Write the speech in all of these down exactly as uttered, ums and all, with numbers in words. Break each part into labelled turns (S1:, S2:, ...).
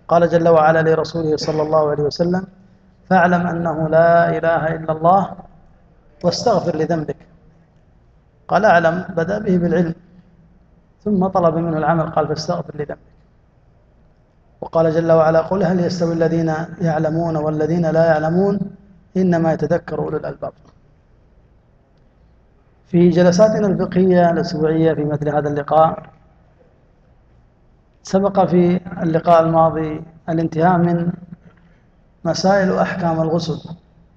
S1: قال جل وعلا لرسوله صلى الله عليه وسلم: فاعلم أنه لا إله إلا الله واستغفر لذنبك. قال أعلم، بدأ به بالعلم، ثم طلب منه العمل، قال: فاستغفر لذنبك. وقال جل وعلا: قل هل يستوي الذين يعلمون والذين لا يعلمون إنما يتذكر أولو الألباب. في جلساتنا الفقهية الأسبوعية في مثل هذا اللقاء، سبق في اللقاء الماضي الانتهاء من مسائل أحكام الغسل،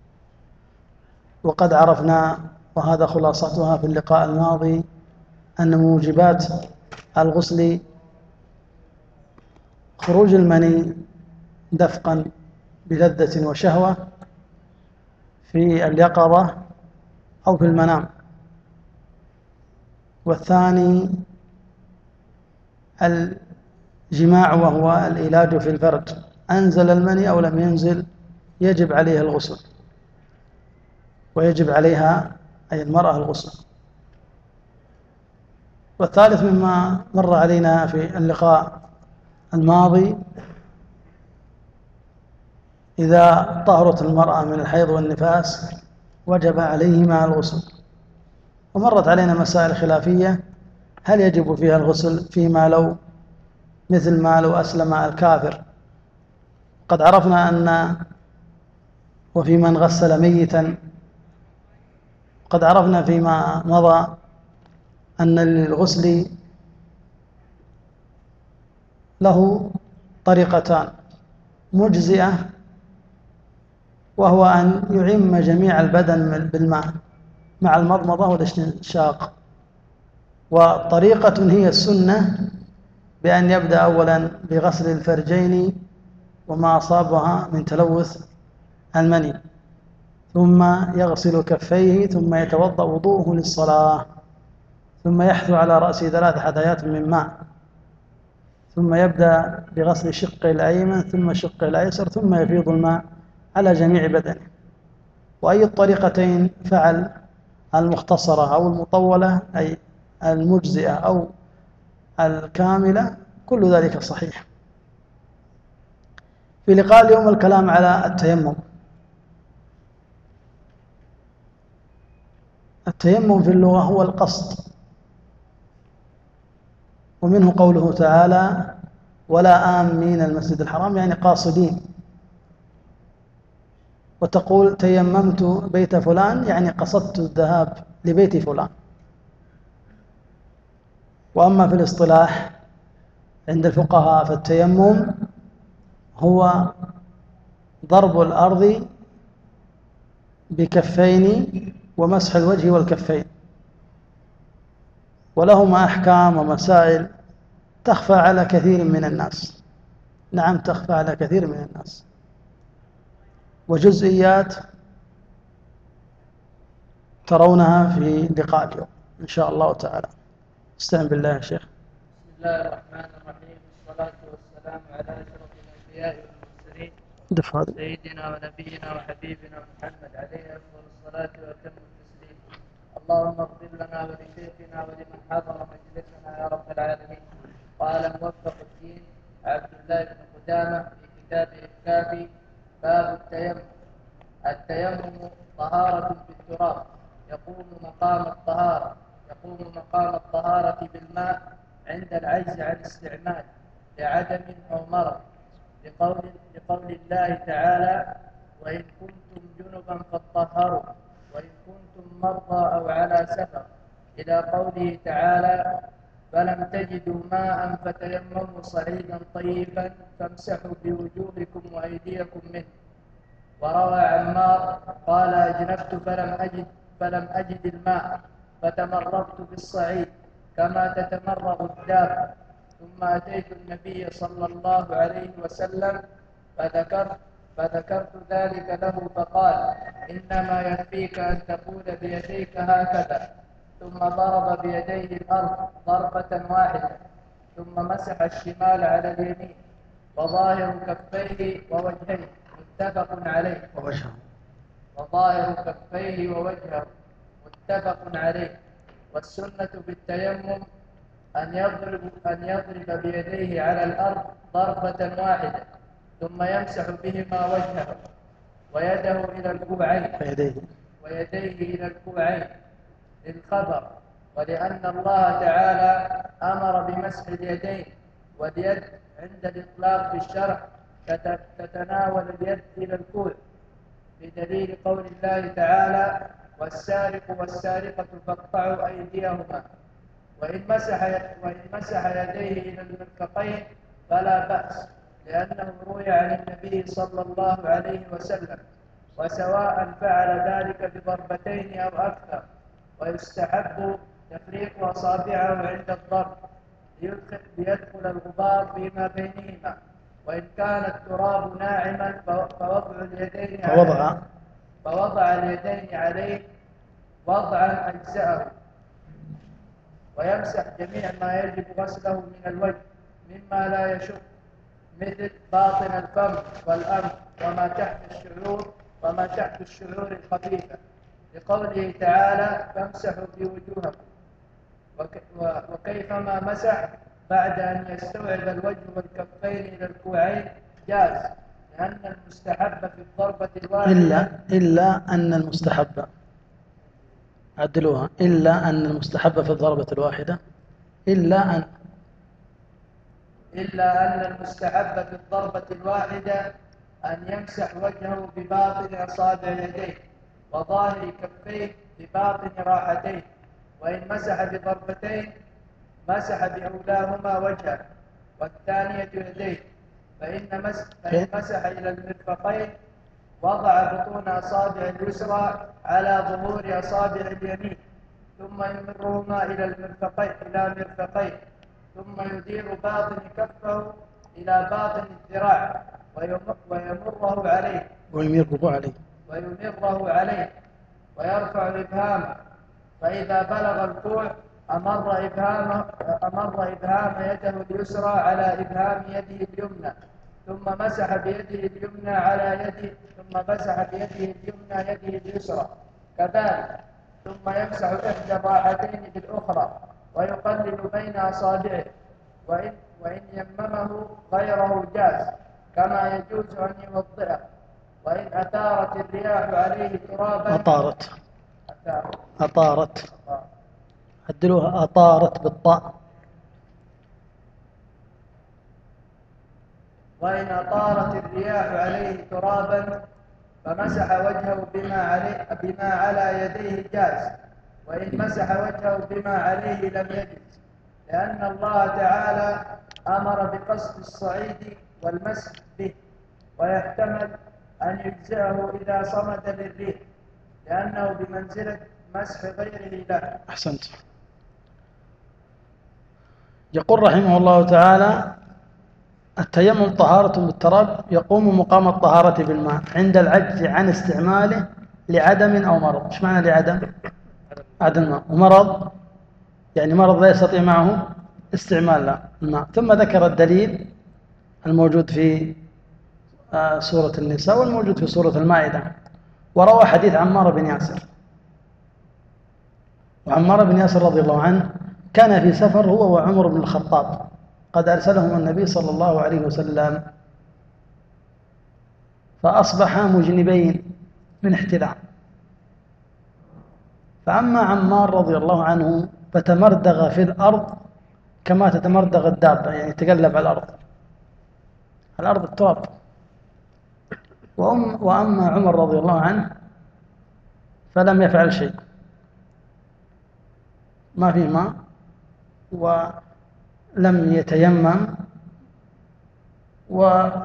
S1: وقد عرفنا، وهذا خلاصتها في اللقاء الماضي، أن موجبات الغسل خروج المني دفقا بلذة وشهوة في اليقظة أو في المنام، والثاني الجماع وهو العلاج في الفرج، أنزل المني أو لم ينزل يجب عليه الغسل، ويجب عليها أي المرأة الغسل. والثالث مما مر علينا في اللقاء الماضي، إذا طهرت المرأة من الحيض والنفاس وجب عليهما الغسل. ومرت علينا مسائل خلافية: هل يجب فيها الغسل فيما لو، مثل ما لو أسلم الكافر؟ قد عرفنا أن وفي من غسل ميتا، قد عرفنا فيما مضى أن للغسل له طريقتان مجزئة، وهو أن يعم جميع البدن بالماء مع المضمضة والاستنشاق، وطريقة هي السنة بأن يبدأ أولا بغسل الفرجين وما أصابها من تلوث المني، ثم يغسل كفيه، ثم يتوضأ وضوءه للصلاة، ثم يحثو على رأسه ثلاث حثيات من ماء، ثم يبدأ بغسل شقه الأيمن ثم شقه الأيسر، ثم يفيض الماء على جميع بدنه. وأي الطريقتين فعل، المختصرة أو المطولة، أي المجزئة أو الكاملة، كل ذلك صحيح. في لقاء اليوم الكلام على التيمم. التيمم في اللغة هو القصد، ومنه قوله تعالى: ولا آمين المسجد الحرام، يعني قاصدين. وتقول تيممت بيت فلان، يعني قصدت الذهاب لبيت فلان. وأما في الاصطلاح عند الفقهاء فالتيمم هو ضرب الأرض بكفين ومسح الوجه والكفين، ولهما أحكام ومسائل تخفى على كثير من الناس. نعم، تخفى على كثير من الناس، وجزئيات ترونها في لقاء اليوم إن شاء الله تعالى. استعن بالله يا شيخ.
S2: بسم الله الرحمن الرحيم، والصلاة والسلام على أشرف الأنبياء والمرسلين
S1: دف هذا.
S2: سيدنا ونبينا وحبيبنا محمد عليه أفضل الصلاة وأتم التسليم. اللهم اغفر لنا ولشيخنا ولمن حضر مجلسنا يا رب العالمين. قال موفق الدين عبد الله بن قدامة في كتابه الكافي: باب التيمم. التيمم طهارة بالتراب، يقوم مقام الطهارة يقوم مقام الطهارة بالماء عند العجز عن استعمال لعدم أو مرض، لقول, لقول الله تعالى: وإن كنتم جنبا فاطهروا وإن كنتم مرضى أو على سفر، إلى قوله تعالى: فلم تجدوا ماء فتيمموا صعيدا طيبا فامسحوا بوجوهكم وأيديكم منه. وروى عمار قال: أجنبت فلم أجد, فلم أجد الماء فتمرغت بالصعيد كما تتمرغ الدابة، ثم أتيت النبي صلى الله عليه وسلم فذكرت, فذكرت ذلك له، فقال: إنما يكفيك أن تقول بيديك هكذا، ثم ضرب بيديه الأرض ضربة واحدة، ثم مسح الشمال على اليمين، وظاهر كفيه ووجهيه متفق عليه
S1: ووجهه
S2: وظاهر كفيه ووجهه متفق عليه. والسنة بالتيمم أن يضرب, أن يضرب بيديه على الأرض ضربة واحدة، ثم يمسح بهما وجهه ويده إلى الكوعين
S1: ويديه
S2: ويديه إلى الكوعين للخبر، ولأن الله تعالى أمر بمسح اليدين، واليد عند الإطلاق في الشرع تتناول اليد إلى الكوع، بدليل قول الله تعالى: والسارق والسارقة فاقطعوا أيديهما. وإن مسح وإن مسح يديه إلى المرفقين فلا بأس، لأنه روي عن النبي صلى الله عليه وسلم، وسواء فعل ذلك بضربتين أو أكثر. ويستحب تفريق أصابعه عند الضرب ليدخل الغبار فيما بينهما، وإن كان التراب ناعما فوضع اليدين
S1: فوضع
S2: فوضع اليدين عليه وضعا أجزأه، ويمسح جميع ما يجب غسله من الوجه مما لا يشق، مثل باطن الفم والأنف وما تحت الشعور وما تحت الشعور الخفيفة، لقوله تعالى: فامسحوا بوجوهكم. وكيفما مسح بعد أن يستوعب الوجه والكفين إلى الكوعين جاز، لأن المستحب في الضربة الواحدة
S1: إلا إلا أن المستحب عدلوها إلا أن المستحب في الضربة الواحدة إلا أن
S2: إلا أن المستحب في الضربة الواحدة أن يمسح وجهه بباطن أصابع يديه وظاهر كفيه بباطن راحتيه، وإن مسح بضربتين مسح بأولاهما وجهه والثانية يديه، فإن مسح, فإن مسح إلى المرفقين وضع بطون أصابع اليسرى على ظهور أصابع اليمين، ثم يمرهما إلى المرفقين إلى مرفقين، ثم يدير باطن كفه إلى باطن الذراع ويمره عليه
S1: ويمره عليه
S2: ويمره عليه ويرفع إبهامه، فإذا بلغ الكوع أمر إبهام أمر إبهام يده اليسرى على إبهام يده اليمنى، ثم مسح بيده اليمنى على يده ثم مسح بيده اليمنى يده اليسرى كذلك، ثم يمسح إحدى الراحتين بالأخرى ويقلل بين أصابعه، وإن, وإن يممه غيره جاز، كما يجوز أن يوضئه. وإن أثارت الرياح عليه ترابا
S1: أطارت
S2: أثارت,
S1: أطارت عدلوها أطارت بالطاء.
S2: وإن أطارت الرياح عليه ترابا فمسح وجهه بما عليه بما على يديه جاز، وإن مسح وجهه بما عليه لم يجز، لأن الله تعالى أمر بقصد الصعيد والمسح به، ويحتمل أن يجزئه إذا صمد للريح، لأنه بمنزلة مسح غيره له.
S1: أحسنت. يقول رحمه الله تعالى: التيمم طهارة بالتراب يقوم مقام الطهارة بالماء عند العجز عن استعماله لعدم أو مرض. إيش معنى لعدم؟ عدم الماء، ومرض يعني مرض لا يستطيع معه استعمال الماء. ثم ذكر الدليل الموجود في سورة النساء والموجود في سورة المائدة، وروى حديث عمار بن ياسر. وعمار بن ياسر رضي الله عنه كان في سفر هو وعمر بن الخطاب، قد أرسلهم النبي صلى الله عليه وسلم، فأصبحا مجنبين من احتلام، فأما عمار رضي الله عنه فتمردغ في الأرض كما تتمردغ الدابة، يعني تقلب على الأرض الأرض التراب. وأم وأما عمر رضي الله عنه فلم يفعل شيء، ما في ماء ولم يتيمم، وأما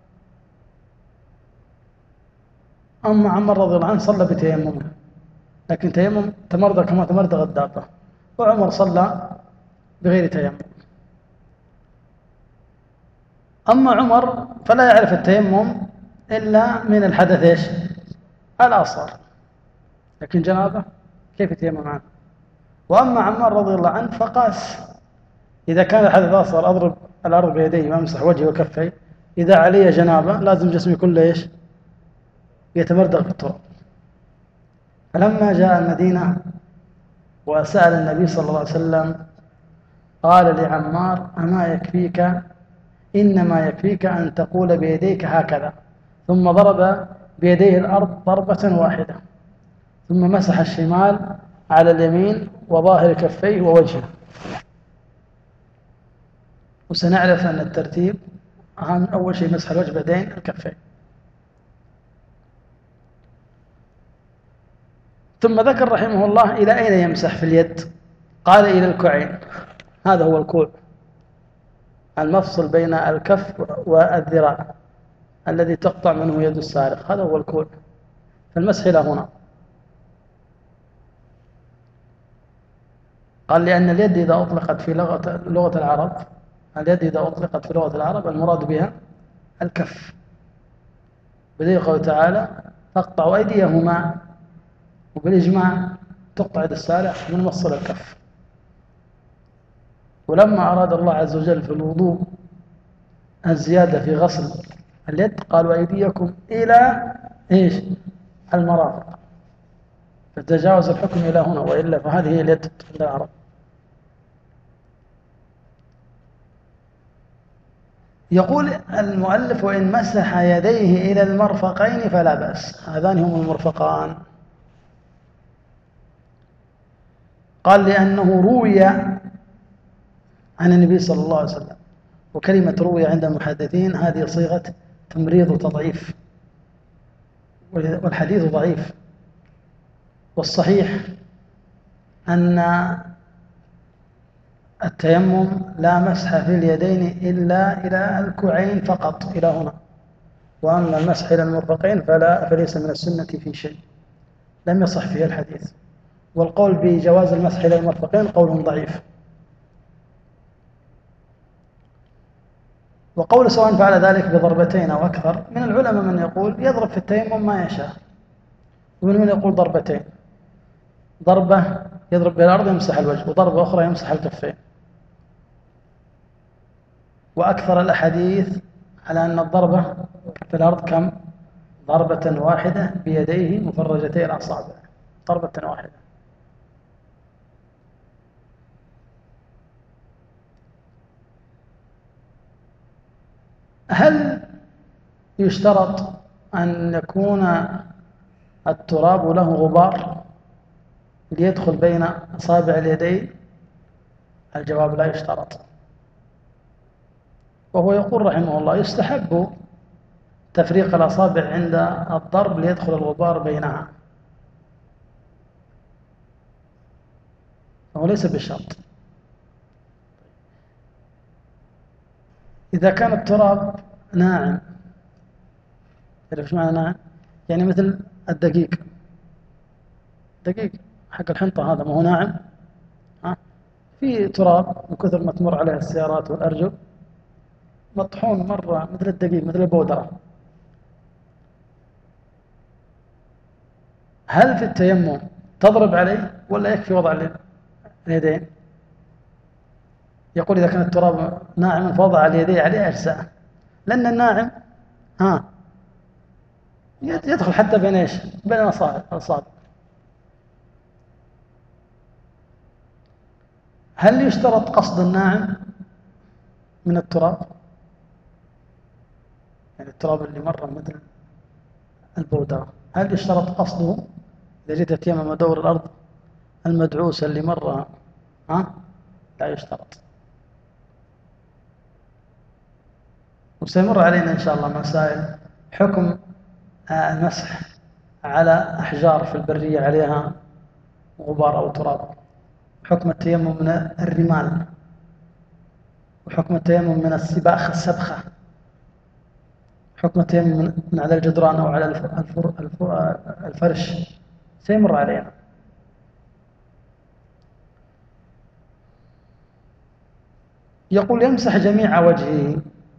S1: عمر رضي الله عنه صلى بتيممه، لكن تيمم تمردغ كما تمردغ الدابة، وعمر صلى بغير تيمم. أما عمر فلا يعرف التيمم إلا من الحدث إيش؟ الأصغر، لكن جنابه كيف يتيمم عنه؟ وأما عمار رضي الله عنه فقاس، إذا كان الحدث أصغر أضرب الأرض بيدي وأمسح وجهي وكفي، إذا علي جنابه لازم جسمي كله إيش؟ يتمردغ في التراب. فلما جاء المدينة وسأل النبي صلى الله عليه وسلم قال لعمار: أما يكفيك إنما يكفيك أن تقول بيديك هكذا، ثم ضرب بيديه الأرض ضربة واحدة، ثم مسح الشمال على اليمين وظاهر كفيه ووجهه. وسنعرف أن الترتيب أهم، أول شيء مسح الوجه بعدين الكفين. ثم ذكر رحمه الله إلى أين يمسح في اليد؟ قال إلى الكوعين. هذا هو الكوع، المفصل بين الكف والذراع الذي تقطع منه يد السارق، هذا هو الكوع، فالمسح إلى هنا. قال لأن اليد إذا أطلقت في لغة, لغة العرب اليد إذا أطلقت في لغة العرب المراد بها الكف، بدليل قوله تعالى تقطع أيديهما، وبالإجماع تقطع يد السارق من مفصل الكف. ولما أراد الله عز وجل في الوضوء الزيادة في غسل اليد قال وأيديكم إلى إيش؟ المرافق، فتجاوز الحكم إلى هنا، وإلا فهذه هي اليد عند العرب. يقول المؤلف وإن مسح يديه إلى المرفقين فلا بأس، هذان هم المرفقان. قال لأنه روي عن النبي صلى الله عليه وسلم، وكلمة روي عند المحدثين هذه صيغة تمريض وتضعيف، والحديث ضعيف. والصحيح أن التيمم لا مسح في اليدين إلا إلى الكوعين فقط، إلى هنا. وأما المسح إلى المرفقين فلا، فليس من السنة في شيء، لم يصح فيه الحديث. والقول بجواز المسح إلى المرفقين قول ضعيف. وقول سواء فعل ذلك بضربتين أو أكثر، من العلماء من يقول يضرب في التيمم ما يشاء، ومن من يقول ضربتين، ضربة يضرب بها الأرض يمسح الوجه، وضربة أخرى يمسح الكفين. وأكثر الأحاديث على أن الضربة في الأرض كم؟ ضربة واحدة بيديه مفرجتي الأصابع، ضربة واحدة. هل يشترط أن يكون التراب له غبار ليدخل بين أصابع اليدين؟ الجواب لا يشترط. وهو يقول رحمه الله يستحب تفريق الأصابع عند الضرب ليدخل الغبار بينها، فهو ليس بشرط. إذا كان التراب ناعم، تعرف ايش معنى ناعم؟ يعني مثل الدقيق، دقيق حق الحنطة هذا ما هو ناعم، ها؟ في تراب من كثر ما تمر عليه السيارات والأرجل مطحون مرة مثل الدقيق، مثل البودرة. هل في التيمم تضرب عليه ولا يكفي وضع اليدين؟ يقول إذا كان التراب ناعما فوضع اليدين عليه أجزاء، لأن الناعم ها يدخل حتى بين إيش؟ بين الأصابع. هل يشترط قصد الناعم من التراب؟ يعني التراب اللي مر مثل البودرة، هل يشترط قصده؟ إذا جيت تيمم دور الأرض المدعوسة اللي مر، ها؟ لا يشترط. وسيمر علينا إن شاء الله مسائل حكم المسح على أحجار في البرية عليها غبار أو تراب، حكم التيمم من الرمال، وحكم التيمم من السباخ السبخة، حكم التيمم من على الجدران أو على الفر الفر الفرش، سيمر علينا. يقول يمسح جميع وجهه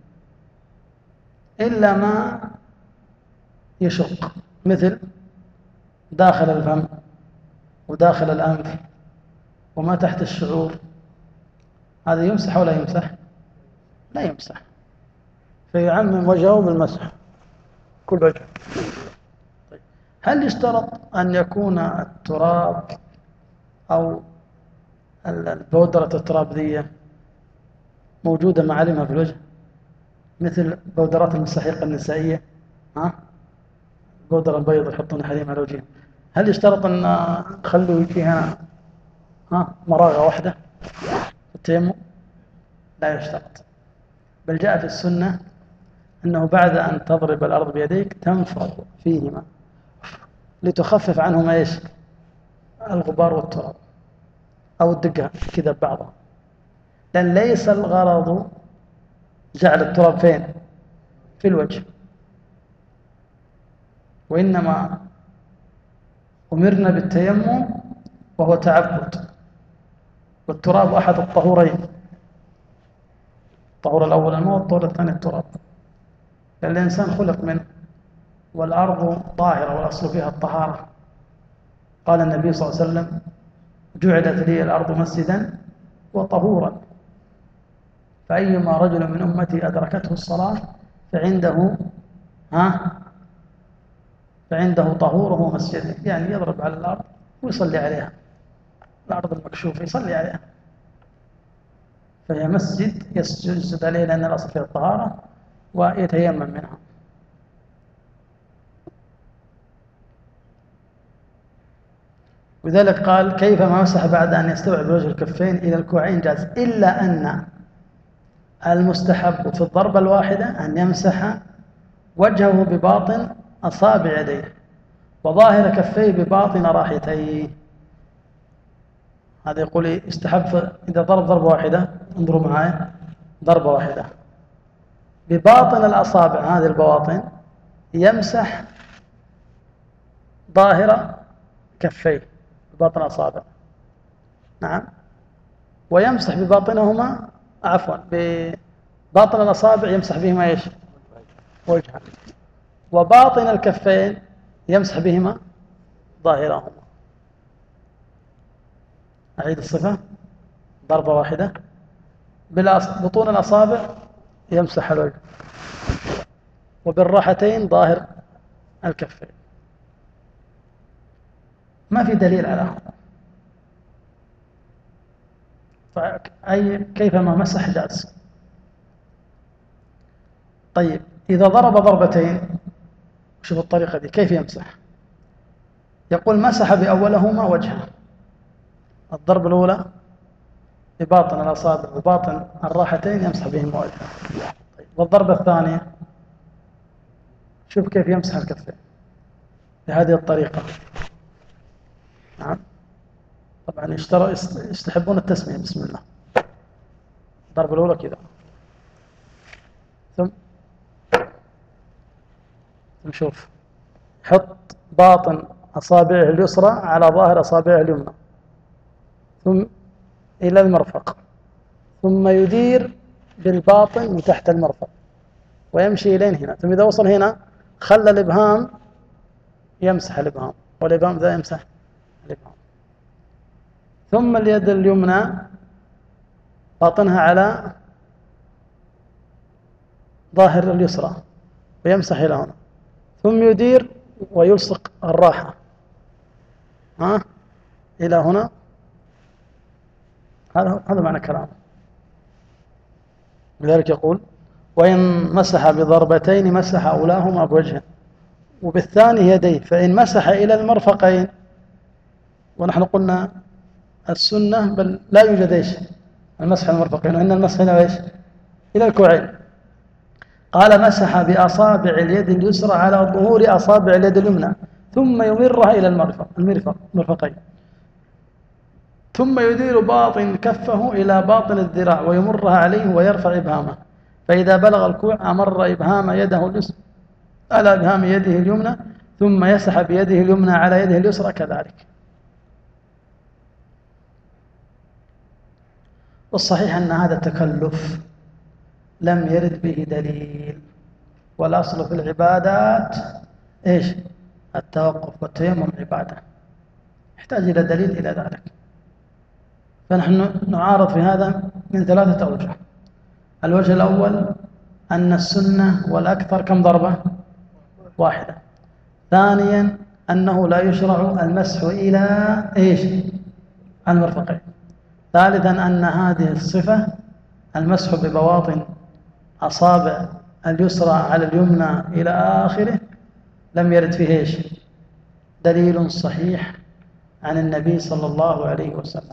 S1: إلا ما يشق، مثل داخل الفم وداخل الأنف وما تحت الشعور، هذا يمسح ولا يمسح؟ لا يمسح، فيعمم وجهه بالمسح كل وجه. طيب. هل يشترط أن يكون التراب أو البودرة التراب ذي موجودة معالمها في الوجه؟ مثل بودرات المساحيق النسائية، ها بودرة البيض يحطون حليم على وجههم، هل يشترط أن خلوا يجيها ها مراغة واحدة في التيمم؟ لا يشترط، بل جاء في السنة أنه بعد أن تضرب الأرض بيديك تنفض فيهما لتخفف عنهما إيش؟ الغبار والتراب، أو الدقة كذا ببعضها، لأن ليس الغرض جعل التراب فين؟ في الوجه، وإنما أمرنا بالتيمم وهو تعبد، والتراب أحد الطهورين، الطهور الأول الماء والطهور الثاني التراب، لأن الإنسان خلق منه، والأرض طاهرة والأصل فيها الطهارة. قال النبي صلى الله عليه وسلم جعلت لي الأرض مسجدا وطهورا، فأيما رجل من أمتي أدركته الصلاة فعنده ها فعنده طهوره مسجده، يعني يضرب على الأرض ويصلي عليها، الأرض المكشوفة يصلي عليها، فهي مسجد يسجد عليه لأن الأصل فيها الطهارة ويتيمم منها. وذلك قال كيفما مسح بعد أن يستوعب وجه الكفين إلى الكوعين جاز، إلا أن المستحب في الضربة الواحدة أن يمسح وجهه بباطن أصابع يديه وظاهر كفيه بباطن راحتيه. هذا يقول استحب إذا ضرب ضربة واحدة، انظروا معي، ضربة واحدة بباطن الأصابع هذه البواطن يمسح ظاهر كفيه بباطن أصابع، نعم، ويمسح بباطنهما عفوا بباطن الأصابع يمسح بهما إيش؟ وجهه، وباطن الكفين يمسح بهما ظاهرهما. أعيد الصفة، ضربة واحدة بطون الأصابع يمسح الوجه، وبالراحتين ظاهر الكفين. ما في دليل على هذا، أي كيفما مسح جاز. طيب إذا ضرب ضربتين، شوف الطريقة دي كيف يمسح، يقول مسح بأولهما وجهه، الضربة الأولى بباطن الأصابع وباطن الراحتين يمسح بهما وجهه. طيب والضربة الثانية شوف كيف يمسح الكفين بهذه الطريقة، نعم، طبعا يشترى يستحبون التسمية بسم الله، الضربة الأولى كذا، ثم نشوف حط باطن أصابعه اليسرى على ظاهر أصابعه اليمنى ثم إلى المرفق، ثم يدير بالباطن من تحت المرفق ويمشي إلين هنا، ثم إذا وصل هنا خلى الإبهام يمسح الإبهام، والإبهام ذا يمسح الإبهام، ثم اليد اليمنى باطنها على ظاهر اليسرى ويمسح إلى هنا، ثم يدير ويلصق الراحة ها إلى هنا. هذا هذا معنى كلامه. لذلك يقول وإن مسح بضربتين مسح أولاهما بوجهه وبالثاني يديه، فإن مسح إلى المرفقين، ونحن قلنا السنة بل لا يوجد إيش المسح المرفقين، وإن المسح هنا إيش إلى الكوعين. قال مسح بأصابع اليد اليسرى على ظهور أصابع اليد اليمنى ثم يمرها إلى المرفق المرفق المرفقين، ثم يدير باطن كفه إلى باطن الذراع ويمرها عليه ويرفع إبهامه، فإذا بلغ الكوع أمر إبهام يده اليسرى على إبهام يده اليمنى ثم يسح بيده اليمنى على يده اليسرى كذلك. والصحيح أن هذا تكلف لم يرد به دليل، والأصل في العبادات إيش التوقف، والتيمم عبادة يحتاج إلى دليل إلى ذلك. فنحن نعارض في هذا من ثلاثة أوجه. الوجه الأول أن السنة والأكثر كم ضربة واحدة. ثانيا أنه لا يشرع المسح إلى إيش المرفقين. ثالثا أن هذه الصفة المسح ببواطن أصابع اليسرى على اليمنى إلى آخره لم يرد فيه إيش؟ دليل صحيح عن النبي صلى الله عليه وسلم.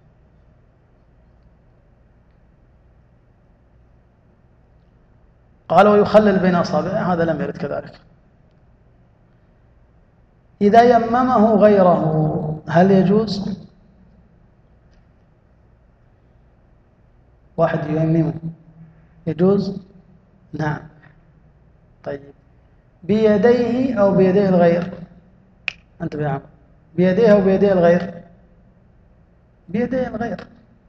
S1: قال ويخلل بين أصابعه، هذا لم يرد كذلك. إذا يممه غيره هل يجوز؟ واحد يممه يجوز؟ نعم. طيب بيديه أو بيديه الغير؟ أنت بيعمل بيديه أو بيديه الغير؟ بيديه الغير.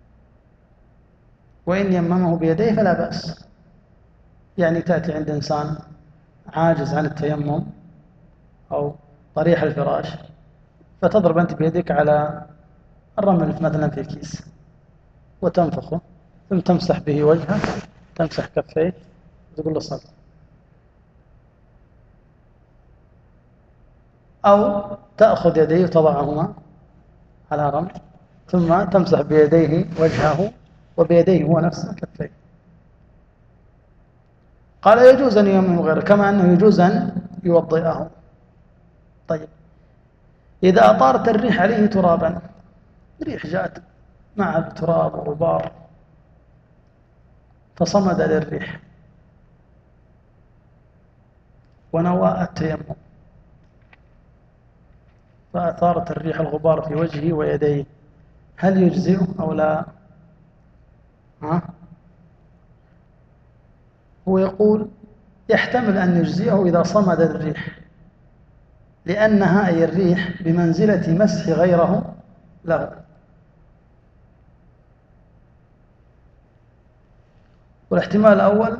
S1: وإن يممه بيديه فلا بأس. يعني تأتي عند إنسان عاجز عن التيمم أو طريح الفراش، فتضرب أنت بيدك على الرمل مثلا في كيس وتنفخه، ثم تمسح به وجهه، تمسح كفيه وتقول له صل. أو تأخذ يديه وتضعهما على رمل ثم تمسح بيديه وجهه وبيديه هو نفسه كفيه. قال يجوز أن يمم غيره كما أنه يجوز أن يوضئه. طيب إذا أطارت الريح عليه ترابا، ريح جاءت مع تراب وغبار فصمد للريح ونوى التيمم، فأثارت الريح الغبار في وجهه ويديه، هل يجزئه أو لا؟ ها؟ هو يقول يحتمل أن يجزئه إذا صمد الريح، لأنها أي الريح بمنزلة مسح غيره له. والاحتمال الأول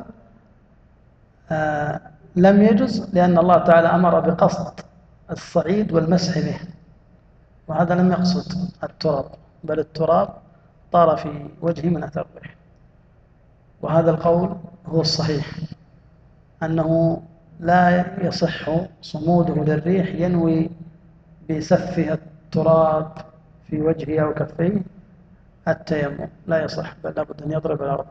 S1: آه لم يجز، لأن الله تعالى أمر بقصد الصعيد والمسح به، وهذا لم يقصد التراب، بل التراب طار في وجهه من أثر الريح. وهذا القول هو الصحيح، أنه لا يصح صموده للريح ينوي بسفها التراب في وجهه أو كفيه التيمم، لا يصح، بل لابد أن يضرب الأرض.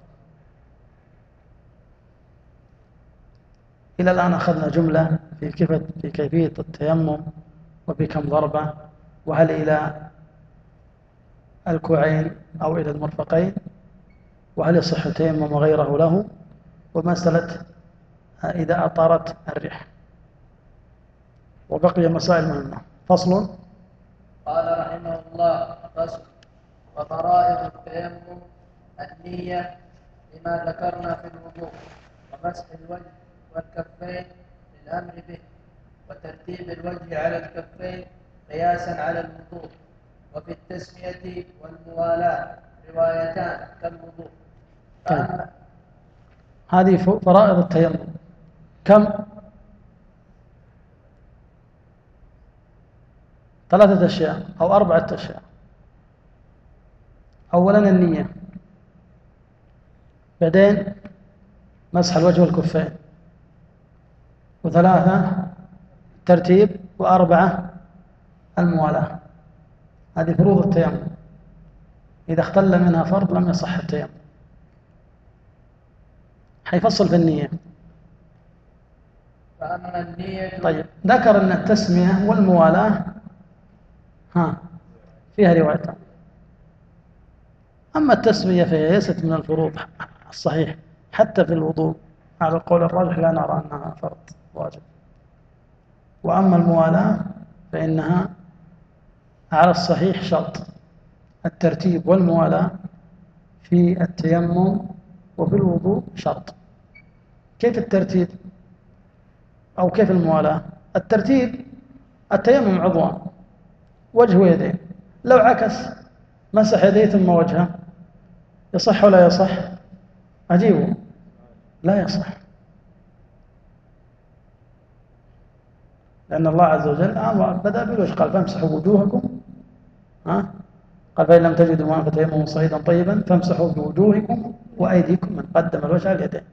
S1: إلى الآن أخذنا جملة في كيفية في كيفية التيمم وبكم ضربة، وهل إلى الكوعين أو إلى المرفقين، وهل يصح التيمم غيره له، ومسألة إذا أطارت الريح. وبقي مسائل مهمة. فصل.
S2: قال رحمه الله: فصل. وفرائض التيمم النية لما ذكرنا في الوضوء، ومسح الوجه والكفين للأمر به، وترتيب الوجه على الكفين قياسا على الوضوء، وفي التسمية والموالاة روايتان كالوضوء.
S1: طيب. هذه فرائض التيمم كم؟ ثلاثة أشياء أو أربعة أشياء. أولا النية، بعدين مسح الوجه والكفين، وثلاثة ترتيب، وأربعة الموالاة. هذه فروض التيمم، إذا اختل منها فرض لم يصح التيمم. حيفصل في النية.
S2: فأما النية.
S1: طيب ذكر أن التسمية والموالاة ها فيها روايتان. أما التسمية فهي ليست من الفروض الصحيح حتى في الوضوء، على القول الراجح لا نرى أنها فرض واجب. وأما الموالاة فإنها على الصحيح شرط، الترتيب والموالاة في التيمم وفي الوضوء شرط. كيف الترتيب أو كيف الموالاة؟ الترتيب التيمم عضوان، وجه ويدين، لو عكس مسح يديه ثم وجهه يصح ولا يصح؟ أجيبه لا يصح، لأن الله عز وجل آمر بدأ بالوجه، قال فامسحوا وجوهكم، ها؟ قال فإن لم تجدوا ماء فتيمموا صعيدا طيبا فامسحوا بوجوهكم وأيديكم، من قدم الوجه على اليدين.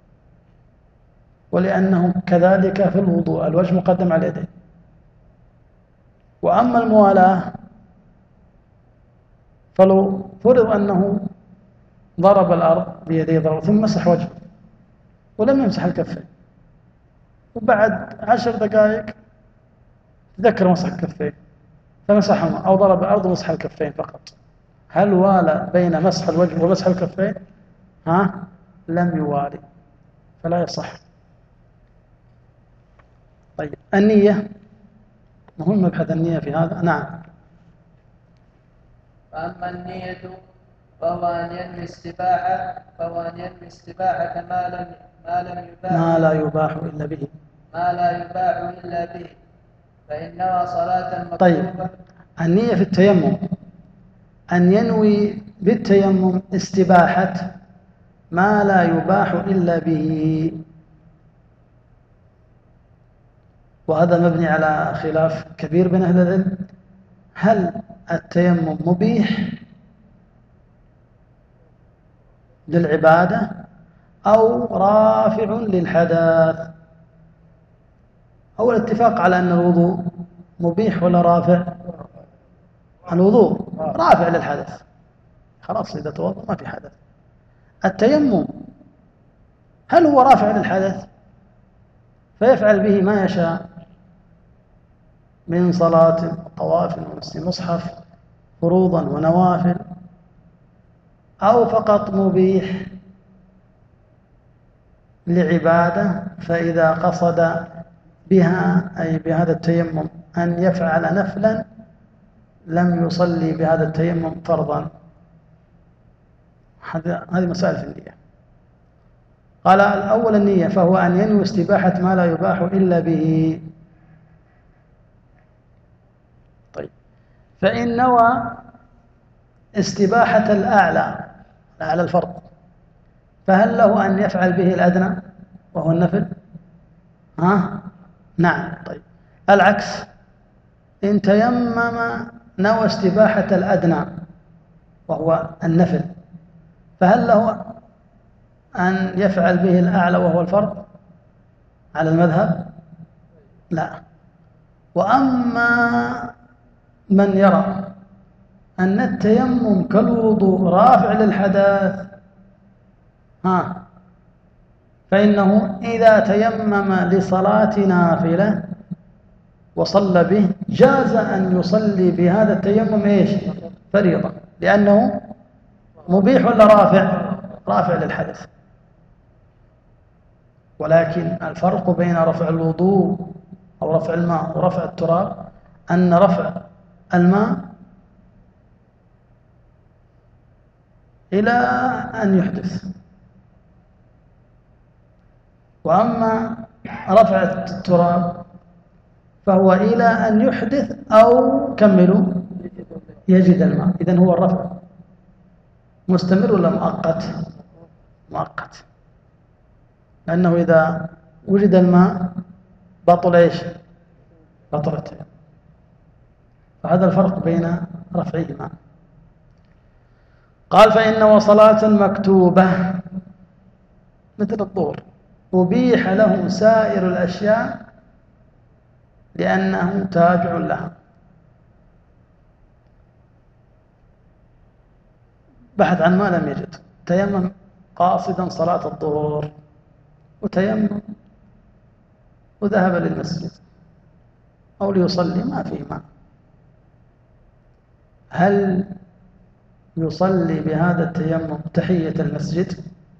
S1: ولأنه كذلك في الوضوء الوجه مقدم على اليدين. وأما الموالاة فلو فرض أنه ضرب الأرض بيديه ضرب ثم مسح وجهه، ولم يمسح الكفين، وبعد عشر دقائق تذكر مسح الكفين فمسحهما، أو ضرب الأرض ومسح الكفين فقط، هل والى بين مسح الوجه ومسح الكفين؟ ها؟ لم يوالي، فلا يصح. طيب النية، مهم مبحث النية في هذا. نعم.
S2: فأما النية فهو أن ينوي استباحة فهو أن ينوي استباحة ما لم ما لم يباح
S1: ما لا يباح إلا به
S2: ما لا يباح إلا به، فإن نوى صلاة مكتوبة.
S1: طيب النية في التيمم أن ينوي بالتيمم استباحة ما لا يباح إلا به، وهذا مبني على خلاف كبير بين أهل العلم، هل التيمم مبيح للعبادة أو رافع للحدث؟ أو الاتفاق على أن الوضوء مبيح ولا رافع؟ الوضوء رافع للحدث، خلاص إذا توضأ ما في حدث. التيمم هل هو رافع للحدث فيفعل به ما يشاء من صلاة وطواف ومس مصحف فروضا ونوافل، أو فقط مبيح لعبادة فإذا قصد بها أي بهذا التيمم أن يفعل نفلا لم يصلي بهذا التيمم فرضا؟ هذه مسائل في النية. قال الأول النية فهو أن ينوي استباحة ما لا يباح إلا به. طيب فإن نوى استباحة الأعلى الأعلى الفرض فهل له أن يفعل به الأدنى وهو النفل؟ ها؟ نعم. طيب العكس، إن تيمم نوى استباحة الأدنى وهو النفل فهل له أن يفعل به الأعلى وهو الفرض على المذهب؟ لا. وأما من يرى أن التيمم كالوضوء رافع للحدث ها فإنه إذا تيمم لصلاة نافلة وصلى به جاز أن يصلي بهذا التيمم إيش؟ فريضة، لأنه مبيح ولا رافع؟ رافع للحدث. ولكن الفرق بين رفع الوضوء أو رفع الماء ورفع التراب أن رفع الماء إلى أن يحدث، وأما رفع التراب فهو إلى أن يحدث أو كملوا يجد الماء. إذن هو الرفع مستمر ولا مؤقت؟ مؤقت، لأنه إذا وجد الماء بطل إيش؟ بطل التيمم. فهذا الفرق بين رفعهما. قال فإن وصلاة مكتوبة مثل الظهر أبيح له سائر الأشياء لأنه تابع لها. بحث عن ما لم يجد، تيمم قاصدا صلاة الظهر وتيمم وذهب للمسجد أو ليصلي ما فيه ماء، هل يصلي بهذا التيمم تحية المسجد؟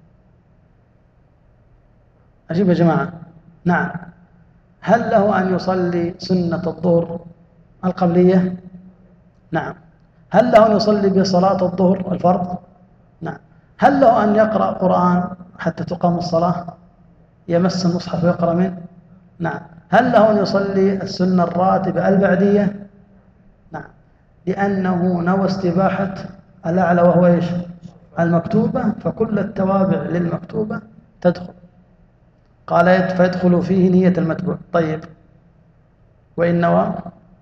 S1: أجيب يا جماعة. نعم. هل له أن يصلي سنة الظهر القبلية؟ نعم. هل له أن يصلي بصلاة الظهر الفرض؟ نعم. هل له أن يقرأ قرآن حتى تقام الصلاة، يمس المصحف ويقرأ منه؟ نعم. هل له أن يصلي السنة الراتبة البعدية؟ نعم. لأنه نوى استباحة الأعلى وهو إيش؟ المكتوبة، فكل التوابع للمكتوبة تدخل. قال فيدخل فيه نية المتبوع. طيب وإن نوى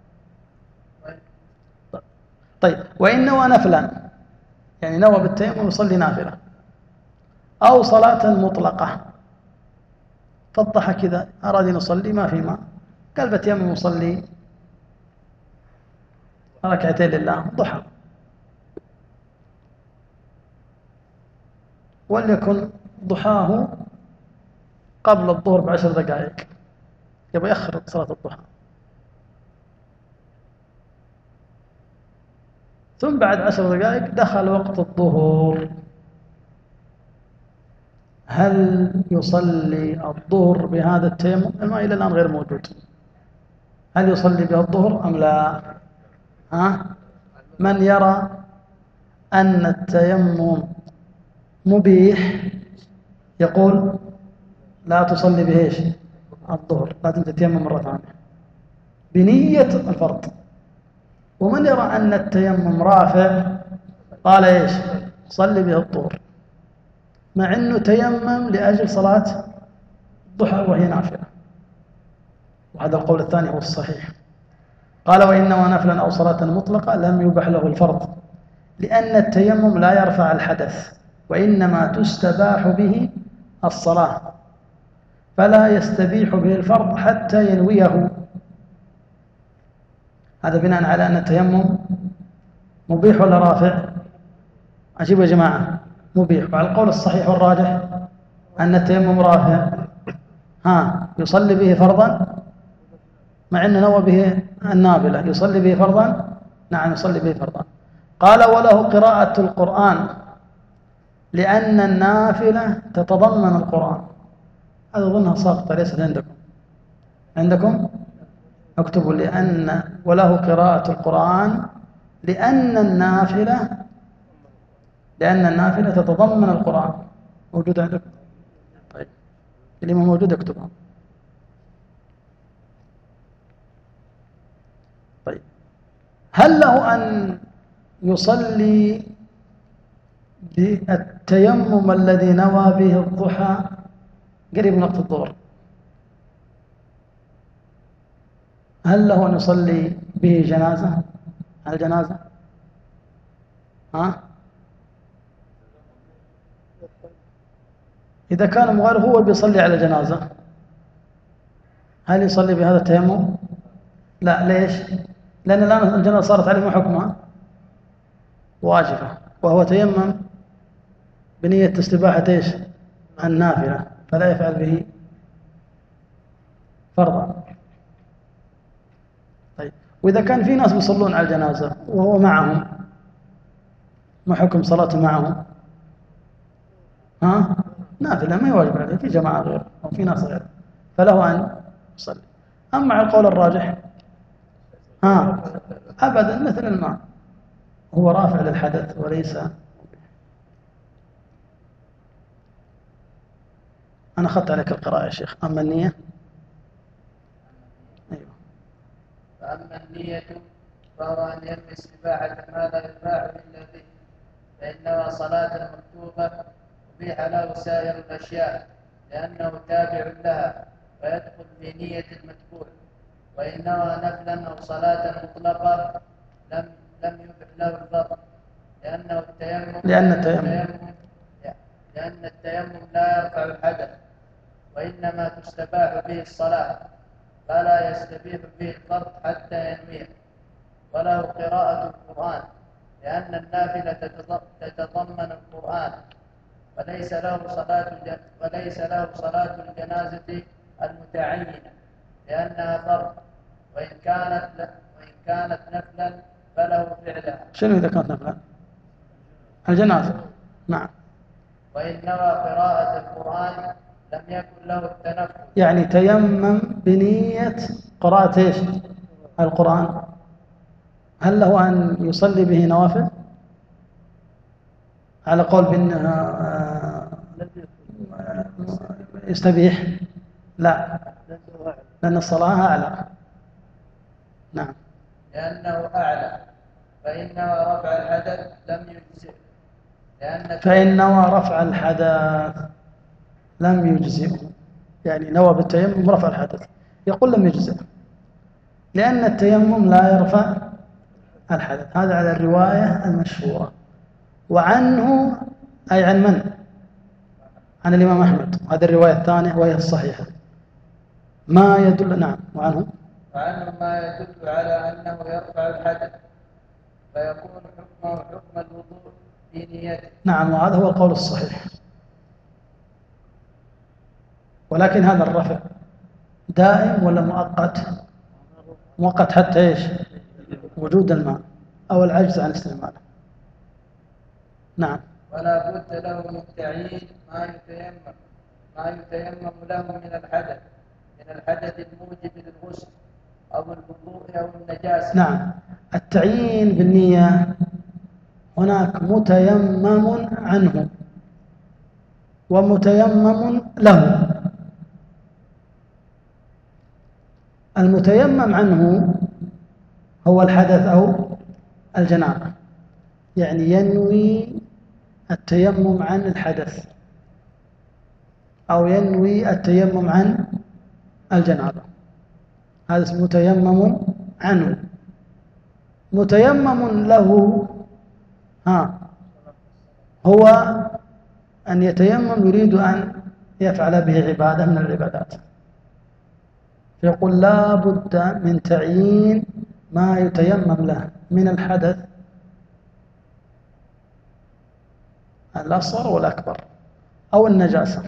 S1: طيب وإن نوى نفلا، يعني نوى بالتيمم يصلي نافلة أو صلاة مطلقة، فضح كذا أراد أن يصلي ما في ماء، قال بتيمم يصلي ركعتين لله ضحى، وليكن ضحاه قبل الظهر بعشر دقائق يبغى يأخر صلاة الضحى، ثم بعد عشر دقائق دخل وقت الظهر، هل يصلي الظهر بهذا التيمم؟ الماء إلى الآن غير موجود، هل يصلي بها الظهر أم لا؟ ها؟ من يرى أن التيمم مبيح يقول لا تصلي به ايش؟ الظهر، لازم تتيمم مرة ثانية بنية الفرض. ومن يرى أن التيمم رافع قال ايش؟ صلي به الظهر، مع أنه تيمم لأجل صلاة الضحى وهي نافلة، وهذا القول الثاني هو الصحيح. قال وإنما نفلا أو صلاة مطلقة لم يبح له الفرض، لأن التيمم لا يرفع الحدث، وإنما تستباح به الصلاة، فلا يستبيح به الفرض حتى ينويه. هذا بناء على أن التيمم مبيح ولا رافع؟ عجيب يا جماعة، مبيح. وعلى القول الصحيح والراجح أن التيمم رافع، ها يصلي به فرضا مع أن نوى به النافلة، يصلي به فرضا؟ نعم يصلي به فرضا. قال وله قراءة القرآن لأن النافلة تتضمن القرآن. هذا أظنها ساقطة ليست عندكم، عندكم اكتبوا لأن وله قراءة القرآن لأن النافلة لأن النافلة تتضمن القرآن. موجود عندكم؟ طيب اللي ما موجود اكتبها. طيب هل له أن يصلي بالتيمم الذي نوى به الضحى قريب من وقت الظهر؟ هل له أن يصلي به جنازة على جنازة؟ ها؟ إذا كان مغير هو بيصلي على جنازة هل يصلي بهذا التيمم؟ لا. ليش؟ لأن الآن الجنازة صارت عليه حكمها واجبة، وهو تيمم بنية استباحة ايش؟ النافلة، فلا يفعل به فرضا. طيب وإذا كان في ناس يصلون على الجنازة وهو معهم، ما حكم صلاته معهم؟ ها؟ نافلة ما يواجب عليه، في جماعة غير أو في ناس غير، فله أن يصلي. أما على القول الراجح ها أبدا مثل الماء، هو رافع للحدث وليس. أنا أخذت عليك القراءة يا شيخ. أما النية أيوه.
S2: فأما النية فهو أن ينوي استباحة ما لا يباح إلا به، فإنها صلاة مكتوبة أبيح له سائر الأشياء لأنه تابع لها ويدخل في نية المتبوع. وإنما نفلا أو صلاة مطلقة لم لم يبح له الفرض، لأنه التيمم
S1: لأن التيمم
S2: لأن التيمم لا يرفع الحدث، وإنما تستباح به الصلاة، فلا يستبيح به الفرض حتى ينويه. وله قراءة القرآن لأن النافلة تتضمن القرآن، وليس له صلاة وليس له صلاة الجنازة المتعينة لأنها فرض، وإن كانت وإن كانت نفلا فله فعلها.
S1: شنو إذا كانت نفلا؟ الجنازة نعم.
S2: وإن نوى قراءة القرآن لم يكن له التنفل،
S1: يعني تيمم بنية قراءة ايش؟ القرآن، هل له أن يصلي به نوافل؟ على قول بأنها يستبيح؟ لا، لأن الصلاة أعلى. نعم
S2: لأنه أعلى، فإنما رفع الحدث لم يجزئ، لأن
S1: فإنما رفع الحدث لم يجزئ، يعني نوى بالتيمم رفع الحدث، يقول لم يجزئ لأن التيمم لا يرفع الحدث. هذا على الرواية المشهورة، وعنه أي عن من؟ عن الإمام أحمد. هذه الرواية الثانية وهي الصحيحة، ما يدل. نعم وعنه
S2: وعنه ما يدل على أنه يرفع الحدث، فيكون حكمه حكم الوضوء في نيته.
S1: نعم، وهذا هو القول الصحيح. ولكن هذا الرفع دائم ولا مؤقت؟ مؤقت حتى إيش؟ وجود الماء أو العجز عن استعماله. نعم.
S2: ولا بد له من تعيين ما يتيمم ما يتيمم له من الحدث من الحدث الموجب للغسل أو الوضوء أو النجاسة.
S1: نعم. التعيين بالنية هناك متيمم عنه ومتيمم له. المتيمم عنه هو الحدث أو الجنابة، يعني ينوي التيمم عن الحدث أو ينوي التيمم عن الجنابة، هذا اسمه متيمم عنه. متيمم له ها هو أن يتيمم يريد أن يفعل به عبادة من العبادات، فيقول لا بد من تعيين ما يتيمم له من الحدث الأصغر والأكبر أو النجاسة.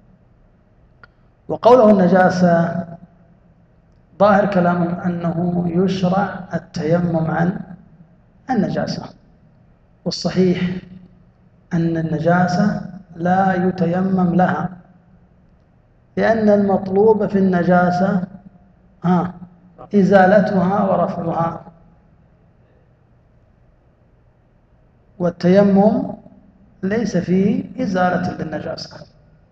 S1: وقوله النجاسة ظاهر كلامهم أنه يشرع التيمم عن النجاسة، والصحيح أن النجاسة لا يتيمم لها، لأن المطلوب في النجاسة ها إزالتها ورفعها، والتيمم ليس فيه إزالة للنجاسة.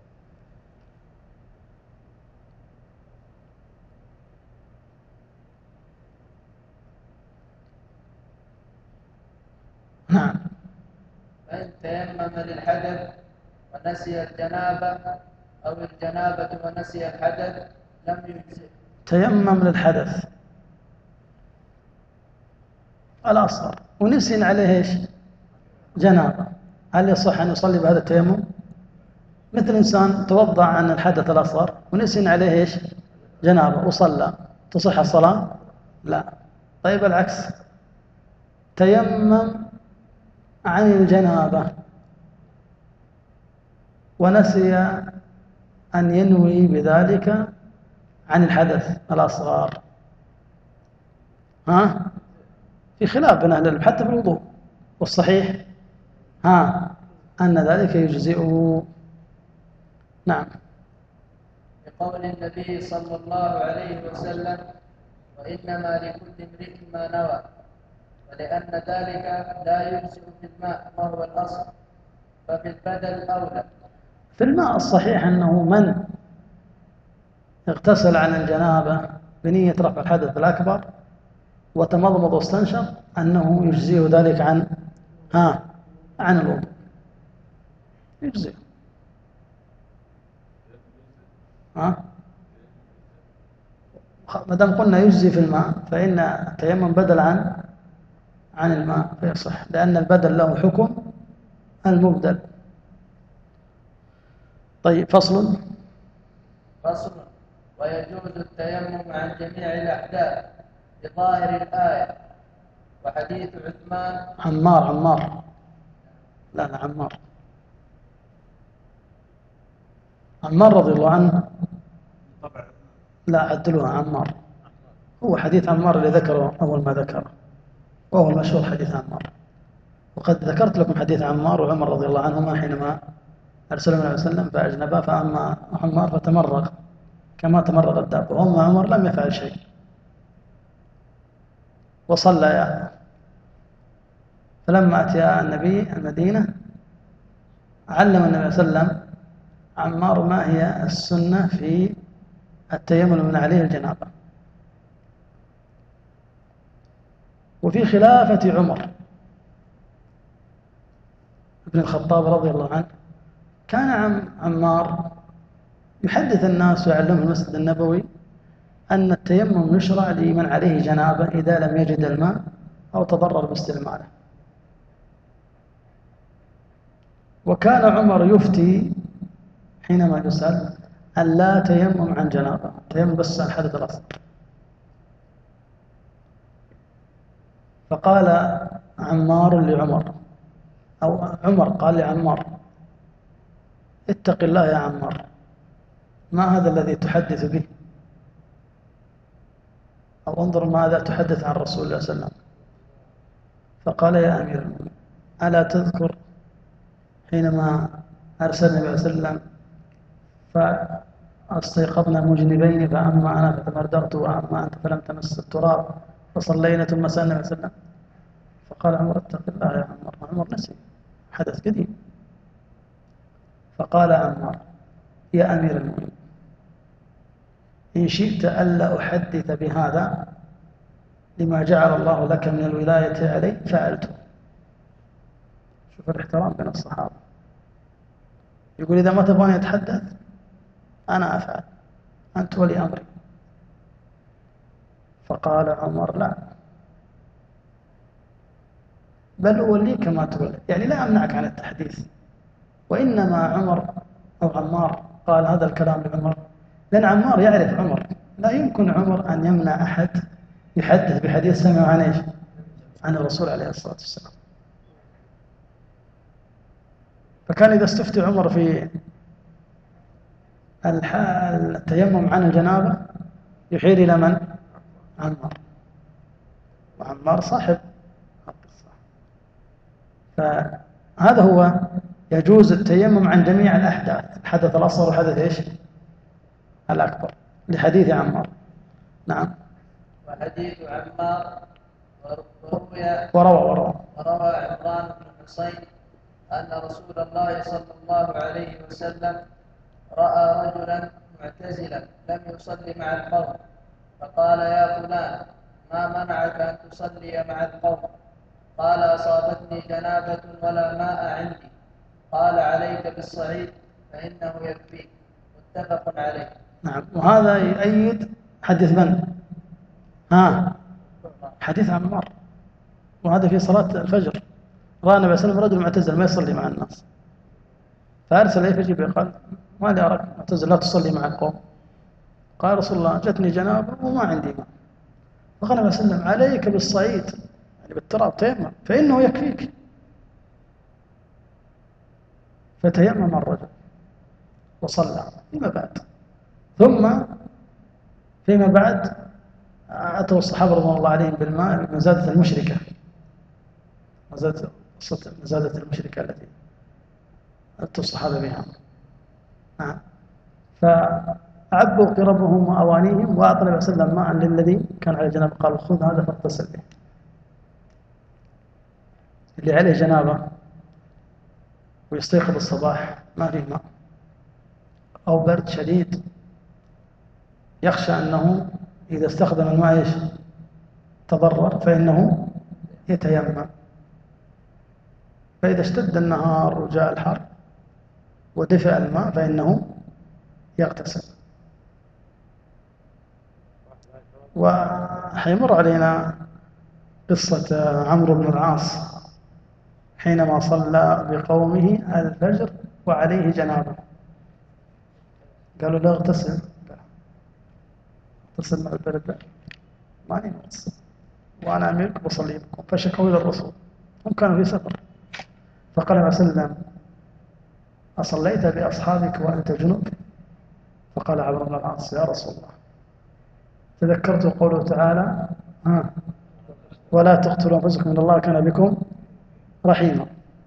S1: نعم.
S2: فإن تيمم للحدث ونسي الجنابة أو الجنابة ونسي الحدث لم يجزئ.
S1: تيمم للحدث الأصغر ونسي عليه إيش؟ جنابة، هل يصح أن يصلي بهذا التيمم؟ مثل إنسان توضأ عن الحدث الأصغر ونسي عليه إيش؟ جنابة وصلى، تصح الصلاة؟ لا. طيب العكس، تيمم عن الجنابة ونسي أن ينوي بذلك عن الحدث الأصغر، ها في خلاف بين أهل العلم حتى في الوضوء، والصحيح ها أن ذلك يجزئه. نعم.
S2: بقول النبي صلى الله عليه وسلم وإنما لكل امرئ ما نوى، ولأن ذلك لا يجزئ في الماء وهو الأصل، ففي البدل أولى.
S1: في الماء الصحيح أنه من اغتسل عن الجنابة بنية رفع الحدث الأكبر وتمضمض واستنشق أنه يجزيه ذلك عن ها عن الوضوء، يجزيه. ها ما دام قلنا يجزي في الماء فإن التيمم بدل عن عن الماء فيصح، لأن البدل له حكم المبدل. طيب فصل.
S2: فصل. ويجوز التيمم عن جميع الأحداث بظاهر الآية وحديث عثمان.
S1: عمار عمار لا لا عمار عمار رضي الله عنه. لا عدلوها عمار، هو حديث عمار اللي ذكره أول ما ذكره، وهو المشهور حديث عمار. وقد ذكرت لكم حديث عمار وعمر رضي الله عنهما حينما أرسل النبي صلى الله عليه وسلم فأجنبا، فأما عمار فتمرغ كما تمرغ الدابة، وأما عمر لم يفعل شيء وصلى. فلما أتى النبي المدينة علم النبي صلى الله عليه وسلم عمار ما هي السنة في التيمم من عليه الجنابة. وفي خلافة عمر بن الخطاب رضي الله عنه كان عم عمار يحدث الناس ويعلمهم المسجد النبوي أن التيمم يشرع لمن عليه جنابة إذا لم يجد الماء أو تضرر باستعماله. وكان عمر يفتي حينما يسأل أن لا تيمم عن جنابة، تيمم بس عن حدث الأصغر. فقال عمار لعمر أو عمر قال لعمار اتق الله يا عمار، ما هذا الذي تحدث به؟ أو انظر ماذا تحدث عن رسول الله صلى الله عليه وسلم. فقال يا أمير المؤمنين ألا تذكر حينما أرسلني النبي صلى الله عليه وسلم فاستيقظنا مجنبين، فأما أنا فتمردغت وأما أنت فلم تمس التراب، فصلينا ثم سألنا النبي صلى الله عليه وسلم. فقال عمر اتق الله يا عمر. عمر نسي حدث قديم. فقال عمر يا أمير المؤمنين إن شئت ألا أحدث بهذا لما جعل الله لك من الولاية علي فعلته. شوف الاحترام بين الصحابة. يقول إذا ما تبغاني أتحدث أنا أفعل، أنت ولي أمري. فقال عمر لا، بل أوليك ما تولي، يعني لا أمنعك عن التحديث. وإنما عمر أو عمار قال هذا الكلام لعمر لأن عمار يعرف عمر. لا يمكن عمر أن يمنع أحد يحدث بحديث سمع عن إيش؟ عن الرسول عليه الصلاة والسلام. فكان إذا استفتي عمر في التيمم عن الجنابة يحيل إلى من؟ عمار. وعمار صاحب القصة. فهذا هو يجوز التيمم عن جميع الأحداث، الحدث الأصغر وحدث إيش؟ الأكبر، لحديث عمار. نعم.
S2: وحديث عمار وروي
S1: وروى وروى
S2: وروى عمران بن حسين أن رسول الله صلى الله عليه وسلم رأى رجلا معتزلا لم يصلي مع القوم، فقال يا فلان ما منعك أن تصلي مع القوم؟ قال أصابتني جنابة ولا ماء عندي. قال عليك بالصعيد فإنه يكفيك. متفق عليه.
S1: نعم. وهذا يؤيد حديث من؟ ها حديث عمار. وهذا في صلاة الفجر رأى النبي صلى الله عليه وسلم رجل معتزل ما يصلي مع الناس، فأرسل إليه فجيب قال ما لي أراك معتزل لا تصلي مع القوم؟ قال رسول الله جتني جنابة وما عندي ماء. فقال النبي صلى الله عليه وسلم عليك بالصعيد، يعني بالتراب، تيمم فإنه يكفيك. فتيمم الرجل وصلى فيما بعد. ثم فيما بعد أتوا الصحابة رضوان الله عليهم بالماء بمزادة المشركة، مزادة المشركة التي أتوا الصحابة بها. نعم. فعبوا قربهم وأوانيهم وأعطى النبي صلى الله عليه وسلم ماء للذي كان على جنابه، قال خذ هذا فاغتسل به. اللي عليه جنابه ويستيقظ الصباح ما فيه ماء أو برد شديد يخشى أنه إذا استخدم الماء إيش؟ تضرر، فإنه يتيمم. فإذا اشتد النهار وجاء الحر ودفع الماء فإنه يغتسل. وحيمر علينا قصة عمرو بن العاص حينما صلى بقومه الفجر وعليه جنابه، قالوا لا اغتسل، اغتسل مع البرد، ماني مغتسل وأنا أميركم بصلي بكم. فشكوا إلى الرسول، هم كانوا في سفر. فقال عليه وسلم أصليت بأصحابك وأنت جنوب؟ فقال عمرو بن العاص يا رسول الله تذكرت قوله تعالى ها ولا تقتلوا أنفسكم إن الله كان بكم رحيما،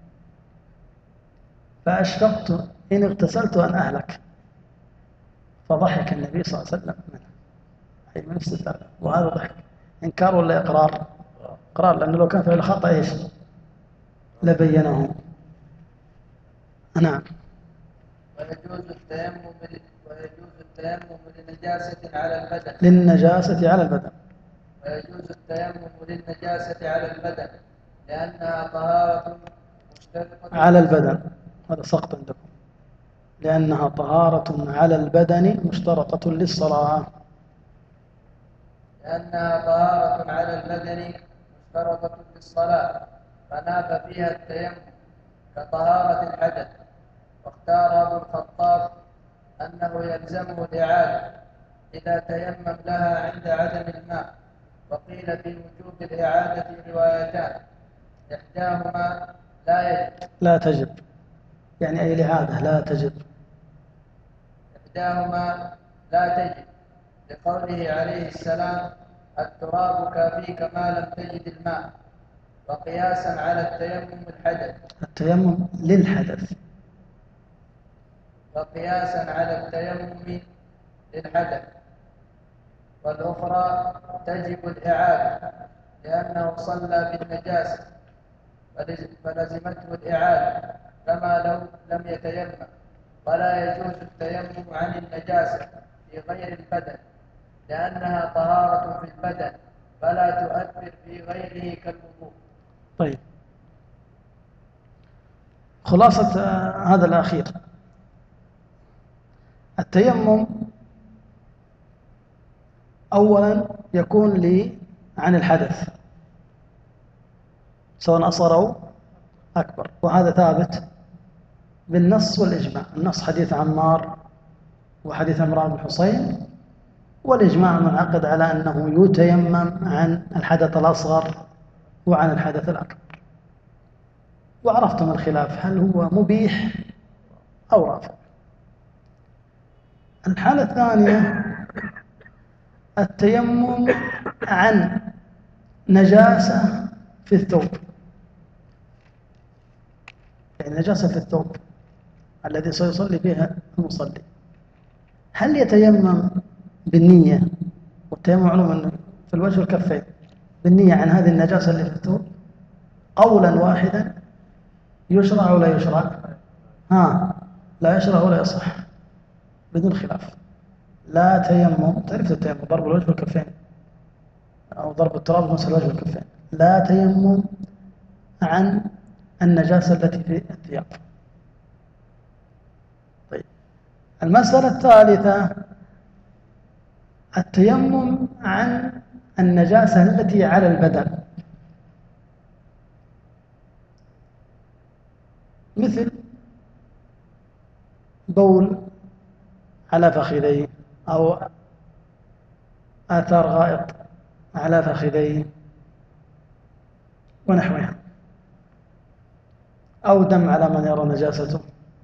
S1: فأشفقت إن اغتسلت أن أهلك. فضحك النبي صلى الله عليه وسلم منه، أي من نفس الثالث. وهذا ضحك إنكار ولا إقرار؟ إقرار، لأنه لو كان فعل خطأ إيش لبينه. نعم.
S2: ويجوز التيمم ويجوز التيمم للنجاسة على البدن
S1: للنجاسة على البدن
S2: ويجوز التيمم للنجاسة على البدن لأنها طهارة مشتركة
S1: على البدن. هذا سقط عندكم. لأنها طهارة على البدن مشترطة للصلاة.
S2: لأنها طهارة على البدن مشترطة للصلاة، فناب فيها التيمم كطهارة الحدث. واختار أبو الخطاب أنه يلزمه الإعادة إذا تيمم لها عند عدم الماء. وقيل في وجوب الإعادة روايتان، إحداهما لا يجب
S1: لا تجب، يعني أي الإعادة لا تجب.
S2: إحداهما لا تجد، لقوله عليه السلام: التراب كافيك ما لم تجد الماء، وقياسا على التيمم الحدث
S1: التيمم للحدث
S2: وقياسا على التيمم للحدث. والأخرى تجب الإعادة لأنه صلى بالنجاسة فلزمته الإعادة كما لو لم يتيمم. ولا يجوز التيمم عن النجاسة في غير البدن لأنها طهارة في البدن فلا تؤثر في غيره كالوضوء.
S1: طيب، خلاصة هذا الأخير: التيمم أولا يكون لي عن الحدث سواء أصغر أو أكبر، وهذا ثابت بالنص والإجماع. النص حديث عمار وحديث عمران بن حصين، والإجماع منعقد على أنه يتيمم عن الحدث الأصغر وعن الحدث الأكبر. وعرفتم الخلاف هل هو مبيح أو رافع. الحالة الثانية التيمم عن نجاسة في الثوب، يعني نجاسة في الثوب الذي سيصلي فيها المصلي. هل يتيمم بالنية؟ والتيمم معلوم في الوجه والكفين بالنية عن هذه النجاسة اللي في الثوب قولا واحدا، يشرع ولا يشرع؟ ها لا يشرع ولا يصح بدون خلاف. لا تيمم، تعرف التيمم ضرب الوجه والكفين أو ضرب التراب مسح الوجه والكفين. لا تيمم عن النجاسة التي في الثياب. طيب، المسألة الثالثة التيمم عن النجاسة التي على البدن، مثل بول على فخذيه أو آثار غائط على فخذيه ونحوها، أو دم على من يرى نجاسته.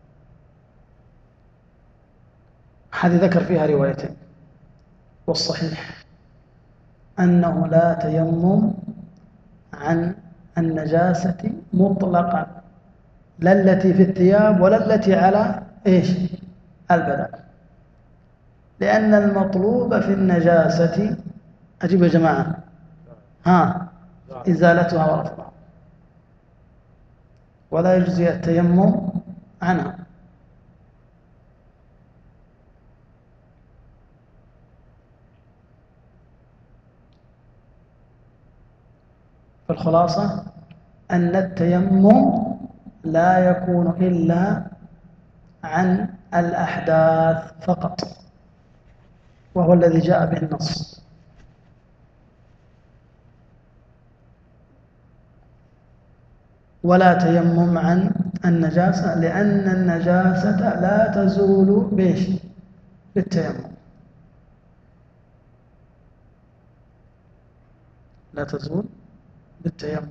S1: هذه ذكر فيها روايتين، والصحيح أنه لا تيمم عن النجاسة مطلقا، لا التي في الثياب ولا التي على إيش البدن، لأن المطلوب في النجاسة، أجيب يا جماعة، ها إزالتها ورفعها، ولا يجزي التيمم عنها. فالخلاصة أن التيمم لا يكون إلا عن الأحداث فقط، وهو الذي جاء به النص. ولا تيمم عن النجاسة لأن النجاسة لا تزول بإيش؟ بالتيمم، لا تزول بالتيمم.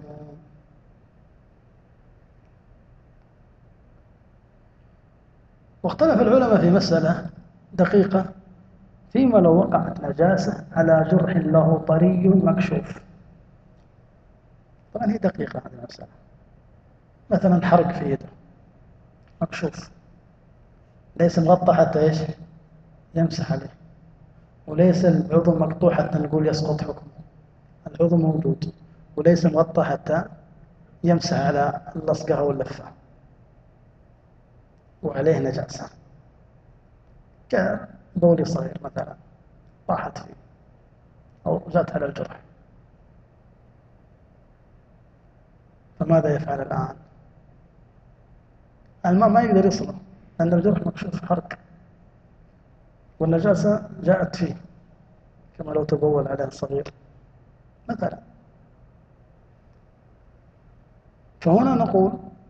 S1: واختلف العلماء في مسألة دقيقة فيما لو وقعت نجاسة على جرح له طري مكشوف. طبعا هي دقيقة هذه المسألة، مثلا حرق في يده مكشوف ليس مغطى حتى إيش يمسح عليه، وليس العضو مقطوع حتى نقول يسقط حكمه، العضو موجود وليس مغطى حتى يمسح على اللصقة أو اللفة وعليه نجاسة، كبولي صغير مثلا راحت فيه أو جات على الجرح. فماذا يفعل الآن؟ الماء ما يقدر يصله لأن الجرح مكشوف حرق، والنجاسة جاءت فيه كما لو تبول عليه الصغير مثلا. فهنا نقول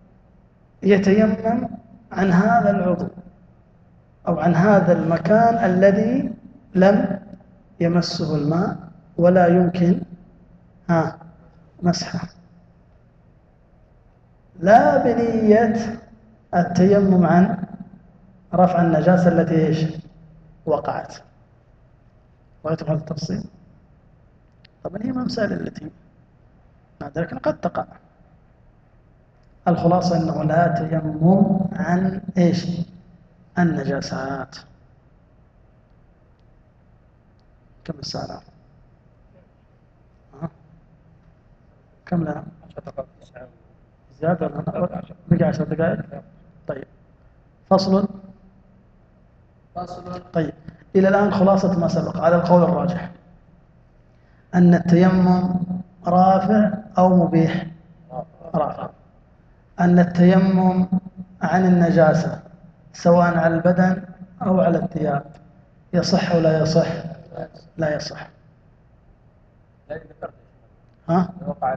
S1: يتيمم عن هذا العضو أو عن هذا المكان الذي لم يمسه الماء ولا يمكن ها مسحه، لا بنية التيمم عن رفع النجاسة التي إيش وقعت. رأيتم هذا التفصيل؟ طبعا هي ما مسائل التي نادرة، لكن قد تقع. الخلاصة أنه لا تيمم عن إيش؟ النجاسات. كم الساعة؟ أه؟ كم لنا؟ زيادة بقى عشر دقائق. طيب فصل.
S2: فصل.
S1: طيب إلى الآن خلاصة ما سبق على القول الراجح أن التيمم رافع أو مبيح. رافع. أن التيمم عن النجاسة سواء على البدن أو على الثياب يصح ولا يصح؟ لا يصح. ها؟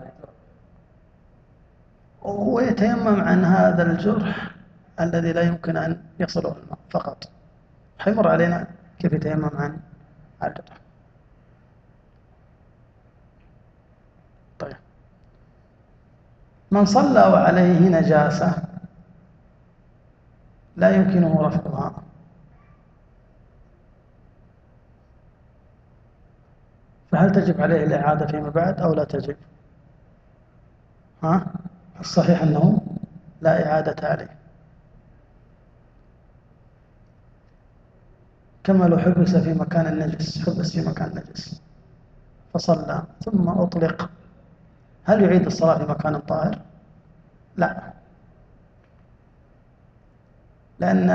S1: ويتيمم عن هذا الجرح الذي لا يمكن أن يصله الماء فقط. حيمر علينا كيف يتيمم عن الجرح. طيب من صلى وعليه نجاسة لا يمكنه رفعها، فهل تجب عليه الإعادة فيما بعد أو لا تجب؟ ها؟ الصحيح أنه لا إعادة عليه. كما لو حبس في مكان النجس، حبس في مكان نجس فصلى ثم أطلق، هل يعيد الصلاة في مكان طاهر؟ لا، لأن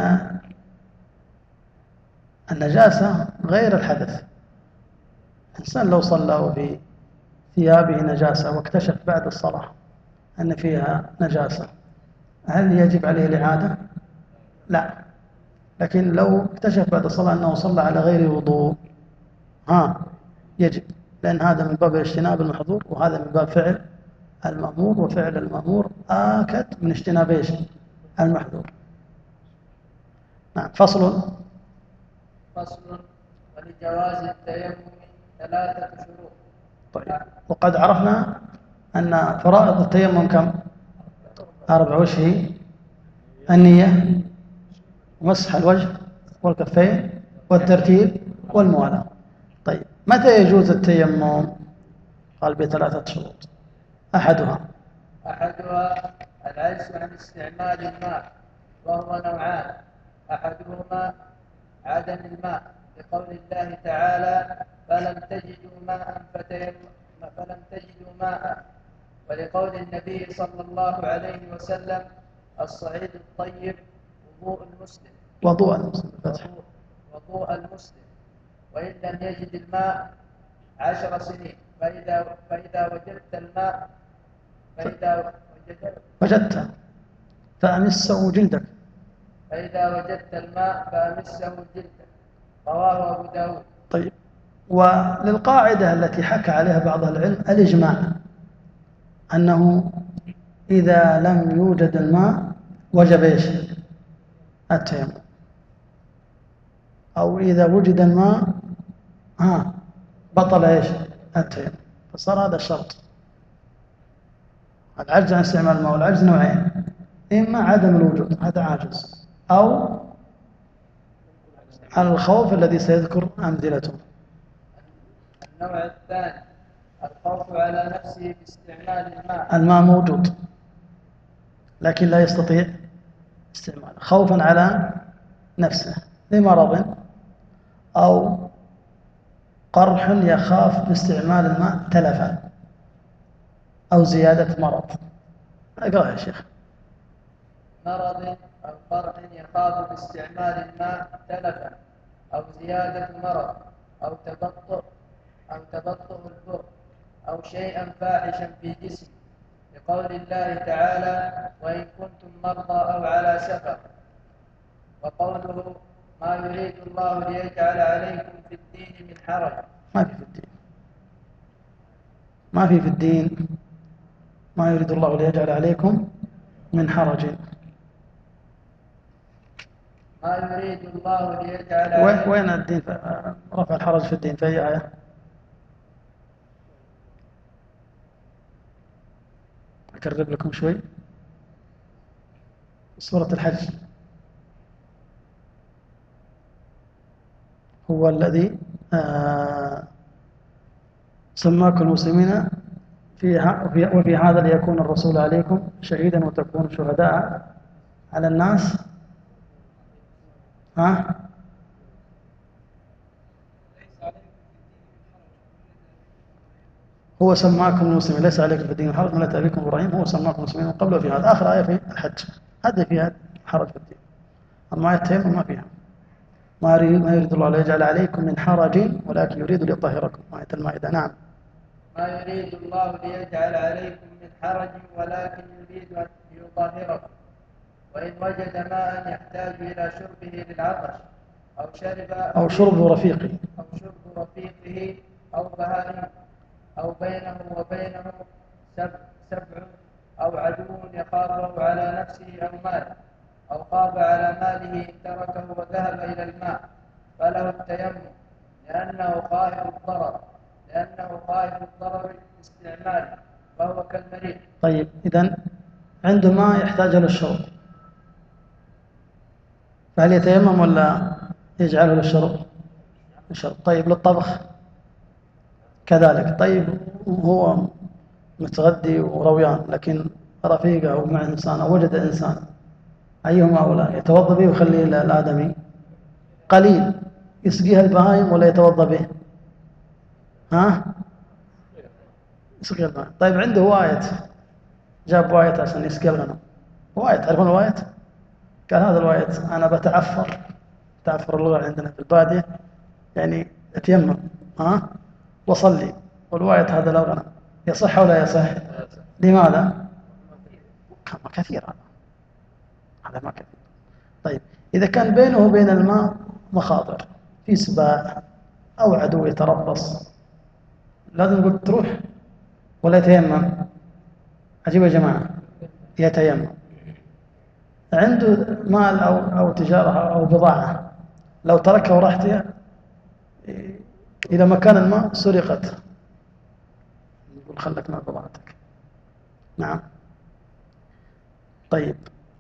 S1: النجاسة غير الحدث. الإنسان لو صلى وفي ثيابه نجاسة واكتشف بعد الصلاة أن فيها نجاسة، هل يجب عليه الإعادة؟ لا، لكن لو اكتشف بعد الصلاة أنه صلى على غير وضوء ها يجب، لأن هذا من باب اجتناب المحظور وهذا من باب فعل المأمور، وفعل المأمور آكد من اجتناب ايش؟ المحظور. نعم. فصل.
S2: فصل. ولجواز التيمم ثلاثة شروط.
S1: طيب وقد عرفنا أن فرائض التيمم كم؟ أربع. وش هي؟ النية ومسح الوجه والكفين والترتيب والموالاة. طيب متى يجوز التيمم؟ قال بثلاثة شروط. أحدها
S2: أحدها العجز عن استعمال الماء، وهو نوعان. أحدهما عدم الماء، لقول الله تعالى فلم تجدوا ماء فتيمموا فلم تجدوا ماء، ولقول النبي صلى الله عليه وسلم الصعيد الطيب وضوء المسلم.
S1: وضوء المسلم فتح.
S2: وضوء المسلم. وإن لم يجد الماء عشر سنين، فإذا فإذا وجدت الماء فإذا وجدت
S1: وجدت فأمسه جلدك.
S2: فإذا وجدت الماء فأمسه جلدك. رواه أبو داود.
S1: طيب وللقاعدة التي حكى عليها بعض العلم الإجماع أنه إذا لم يوجد الماء وجب إيش؟ التيمم، أو إذا وجد الماء ها بطل إيش؟ التيمم. فصار هذا الشرط. العجز عن استعمال الماء والعجز نوعين، إما عدم الوجود هذا عاجز، أو الخوف الذي سيذكر أمثلته.
S2: النوع الثاني الخوف على نفسه باستعمال الماء.
S1: الماء موجود لكن لا يستطيع استعماله، خوفا على نفسه لمرض أو قرح يخاف باستعمال الماء تلفا أو زيادة مرض. اقرأ يا شيخ.
S2: مرض أو قرح يخاف باستعمال الماء تلفا أو زيادة مرض أو تبطؤ أو تبطؤ البر أو شيئا فاحشا في جسم، لقول الله تعالى وإن كنتم مرضى أو على سفر، وقوله ما يريد الله ليجعل عليكم في الدين من حرج.
S1: ما في في الدين ما في في الدين ما يريد الله ليجعل عليكم من حرج.
S2: ما يريد الله ليجعل عليكم.
S1: وين الدين رفع الحرج في الدين في أي آية؟ أكرب لكم شوي. سورة الحج هو الذي آه سماكم المسلمين في وفي هذا ليكون الرسول عليكم شهيدا وتكونوا شهداء على الناس. ها؟ هو سماكم المسلمين ليس عليكم في الدين حرج ملة أبيكم إبراهيم، هو سماكم المسلمين من قبل. في هذا آخر آية في الحج، هذا فيها حرج في الدين. أما آية التيمم ما فيها. ما يريد ما يريد الله ليجعل عليكم من حرج ولكن يريد ليطهركم. آية المائدة. نعم.
S2: ما يريد الله ليجعل عليكم من حرج ولكن يريد أن يطهركم، وإن وجد ماء يحتاج إلى شربه للعطش أو شرب
S1: أو شرب رفيقه
S2: أو شرب رفيقه أو بهائم أو بينه وبينه سبع, سبع أو عدو يخافه على نفسه أو ماله أو خاف على ماله إن تركه وذهب إلى الماء فله التيمم لأنه خائف الضرر لأنه خائف الضرر باستعماله فهو كالمريض.
S1: طيب إذن عنده ماء يحتاج للشرب، فهل يتيمم ولا يجعله للشرب؟ الشرب. طيب للطبخ كذلك. طيب هو متغدي ورويان لكن رفيقه أو مع إنسان أو وجد إنسان، أيهما أولى؟ يتوضأ به ويخليه الآدمي قليل يسقيها البهائم ولا يتوضأ به؟ ها؟ يسقيها البهائم. طيب عنده وايت، جاب وايت عشان يسقي لنا وايت. تعرفون الوايت؟ قال هذا الوايت أنا بتعفر، تعفر اللغة عندنا في البادية يعني أتيمم ها وصلي، والوايت هذا لا غنى. يصح ولا يصح؟ لماذا؟ كما كثير هذا هذا ما كثير. طيب إذا كان بينه وبين الماء مخاطر في سباع أو عدو يتربص، لازم نقول تروح ولا يتيمم؟ عجيب يا جماعة، يتيمم. عنده مال أو أو تجارة أو بضاعة، لو تركها وراحت إلى مكان الماء سرقت، يقول خلك مع بضاعتك. نعم. طيب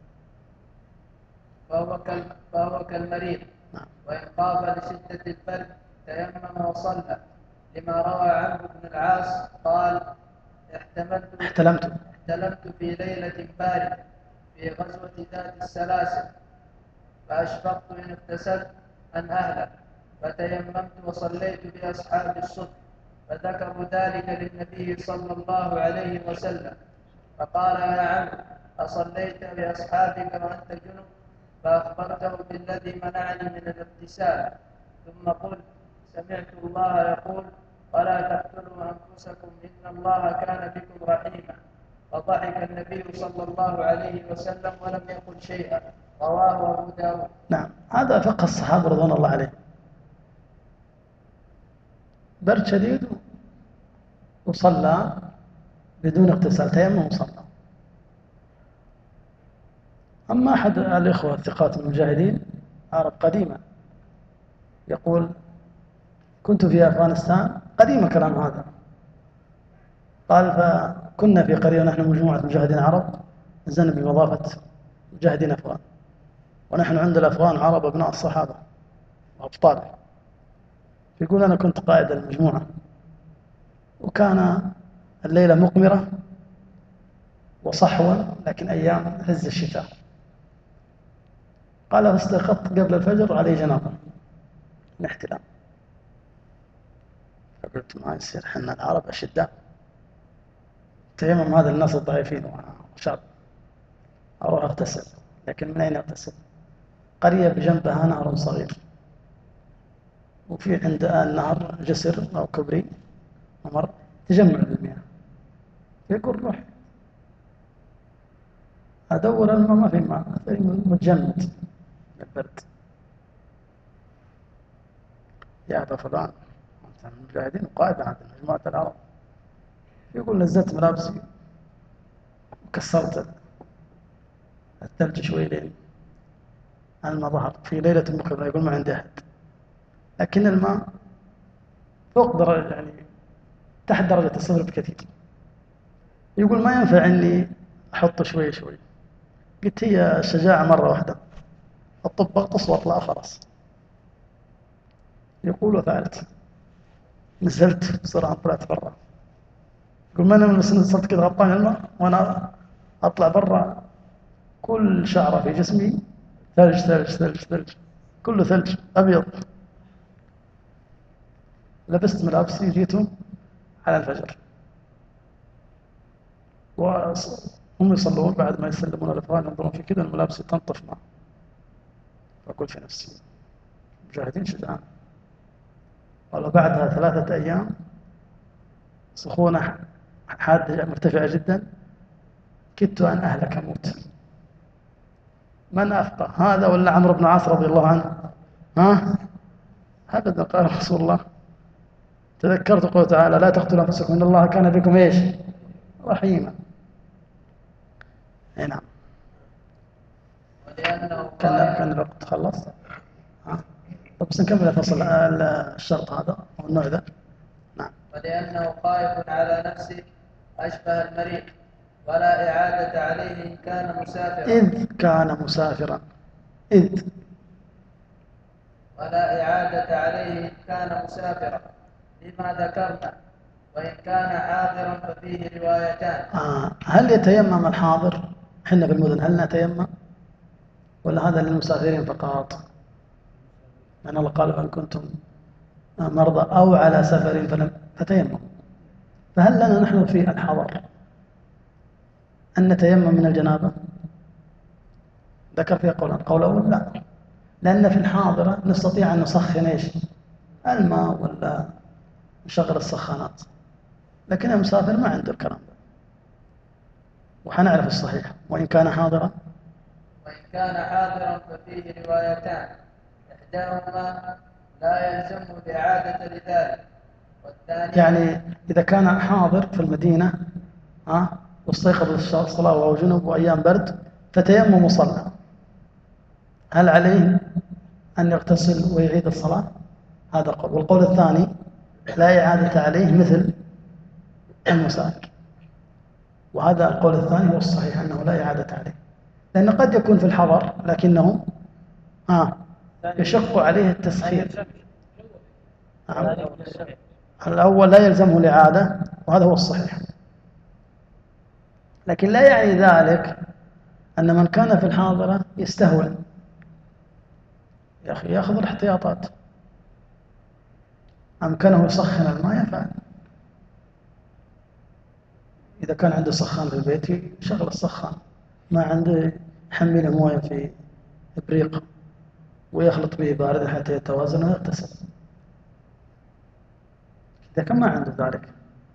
S2: فهو فهو كالمريض.
S1: نعم.
S2: وإن خاف لشدة البرد تيمم وصلى، لما روى عمرو بن العاص قال احتملت
S1: احتلمت
S2: احتلمت في ليلة باردة في غزوة ذات السلاسل فأشفقت إن اغتسلت أن أهلك فتيممت وصليت بأصحاب الصبح فذكروا ذلك للنبي صلى الله عليه وسلم فقال يا عمرو أصليت بأصحابك وأنت جنب؟ فأخبرته بالذي منعني من الاغتسال ثم قلت سمعت الله يقول ولا تقتلوا أنفسكم إن الله كان بكم رحيما. فضحك النبي صلى الله عليه وسلم ولم يقل شيئا. رواه أبو داود.
S1: نعم. هذا فقه الصحابة رضوان الله عليهم، برد شديد وصلى بدون اغتسال، تيمم وصلى. أما أحد الإخوة الثقات المجاهدين عرب قديما يقول كنت في أفغانستان، قديم كلام هذا، قال فكنا في قرية نحن مجموعة مجاهدين عرب، نزلنا بمضافة مجاهدين أفغان، ونحن عند الأفغان عرب أبناء الصحابة وأبطال. يقول أنا كنت قائد المجموعة وكان الليلة مقمرة وصحوا لكن أيام عز الشتاء. قال فاستيقظت قبل الفجر علي جنابة من احتلام، فقلت ما يصير حنا العرب أشداء، تيمم هذا الناس الضعيفين وشاب، أروح أغتسل. لكن من أين أغتسل؟ قرية بجنبها نهر صغير وفي عند النهر جسر أو كبري ممر تجمع بالمياه، يقول روح أدور الماء ما في ماء، متجمد البرد. يا أبا فلان أنت من المجاهدين وقائد عند مجموعة العرب، يقول نزلت ملابسي وكسرت الثلج شوي لين الماء ظهر في ليلة مقبلة. يقول ما عندي أحد، لكن الماء فوق درجة يعني تحت درجة الصفر بكثير. يقول ما ينفع إني أحطه شوي شوي. قلت هي الشجاعة مرة واحدة، الطب تصوت لا خلاص. يقول وفعلت، نزلت بسرعة طلعت برا. يقول ما أنا صرت كذا غطاني الماء وأنا أطلع برا كل شعرة في جسمي ثلج ثلج ثلج ثلج، كله ثلج أبيض. لبست ملابسي جيتهم على الفجر، وهم يصلون بعد ما يسلمون الأفغان ينظرون في كذا الملابس تنطف معه. فقلت في نفسي مجاهدين شجعان. والله بعدها ثلاثة أيام سخونة حادة مرتفعة جدا، كدت أن أهلك أموت. من أفقه هذا ولا عمرو بن العاص رضي الله عنه؟ ها أبدا. قال رسول الله تذكرت قوله تعالى لا تقتلوا أنفسكم إن الله كان بكم إيش؟ رحيما. أي نعم. كان كان الوقت خلص. ها طب بس نكمل الفصل الشرط هذا أو النوع ذا. نعم.
S2: ولأنه خائف على نفسه أشبه المريض ولا إعادة عليه إن كان مسافرا.
S1: إذ كان مسافرا. إذ
S2: ولا إعادة عليه إن كان مسافرا لما ذكرنا، وإن كان حاضرا ففيه روايتان.
S1: آه. هل يتيمم الحاضر؟ حنا في المدن هل نتيمم ولا هذا للمسافرين فقط؟ لأن الله قال إن كنتم مرضى أو على سفر فلم فتيمموا. فهل لنا نحن في الحضر أن نتيمم من الجنابة؟ ذكر فيها قولا. القول الأول لا، لأن في الحاضرة نستطيع أن نسخن إيش؟ الماء ولا نشغل السخانات، لكن المسافر ما عنده الكلام ده. وحنعرف الصحيح وإن كان حاضرا.
S2: وإن كان حاضرا ففيه روايتان، إحداهما لا يلزم الإعادة لذلك، والثانية
S1: يعني إذا كان حاضر في المدينة ها واستيقظ الصلاة وهو جنب وأيام برد فتيمم وصلى، هل عليه أن يغتسل ويعيد الصلاة؟ هذا قول. والقول الثاني لا إعادة عليه مثل المسافر، وهذا القول الثاني هو الصحيح أنه لا إعادة عليه، لأنه قد يكون في الحضر لكنه ها يشق عليه التسخين. نعم. الأول لا يلزمه الإعادة وهذا هو الصحيح، لكن لا يعني ذلك أن من كان في الحاضرة يستهون. يا أخي يأخذ الاحتياطات، أمكنه يسخن الماء يفعل. إذا كان عنده سخان في البيت يشغل السخان، ما عنده يحمله مويه في إبريق ويخلط به بارد حتى يتوازن ويغتسل. إذا كان ما عنده ذلك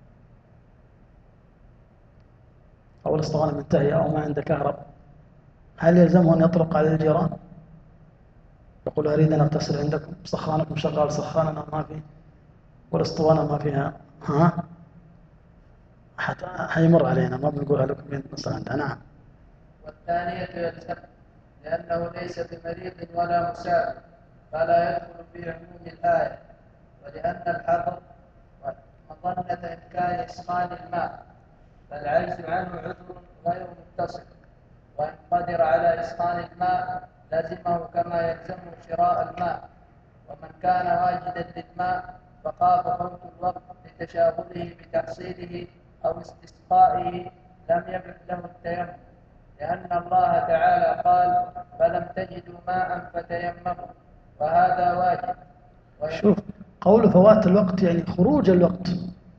S1: أو الاسطوانة منتهية أو ما عنده كهرب، هل يلزمه أن يطرق على الجيران يقول أريد أن أغتسل عندكم، سخانكم شغال سخاننا ما في والاسطوانة ما فيها؟ ها حتى حيمر علينا ما بنقولها لكم من نصر عندها. نعم.
S2: والثانية يلزم لأنه ليس بمريض ولا مسافر فلا يدخل في عموم الآية، ولأن الحظر مظنة إمكان إسخان الماء فالعجز عنه عذر غير متصل، وإن قدر على إسخان الماء لزمه كما يلزم شراء الماء. ومن كان واجدا للماء فخاف فوت الوقت لتشاغله بتحصيله أو استسقائه لم يبح له التيمم، لأن الله تعالى قال فلم تجدوا ماء فتيمموا، وهذا واجب.
S1: شوف قول فوات الوقت يعني خروج الوقت،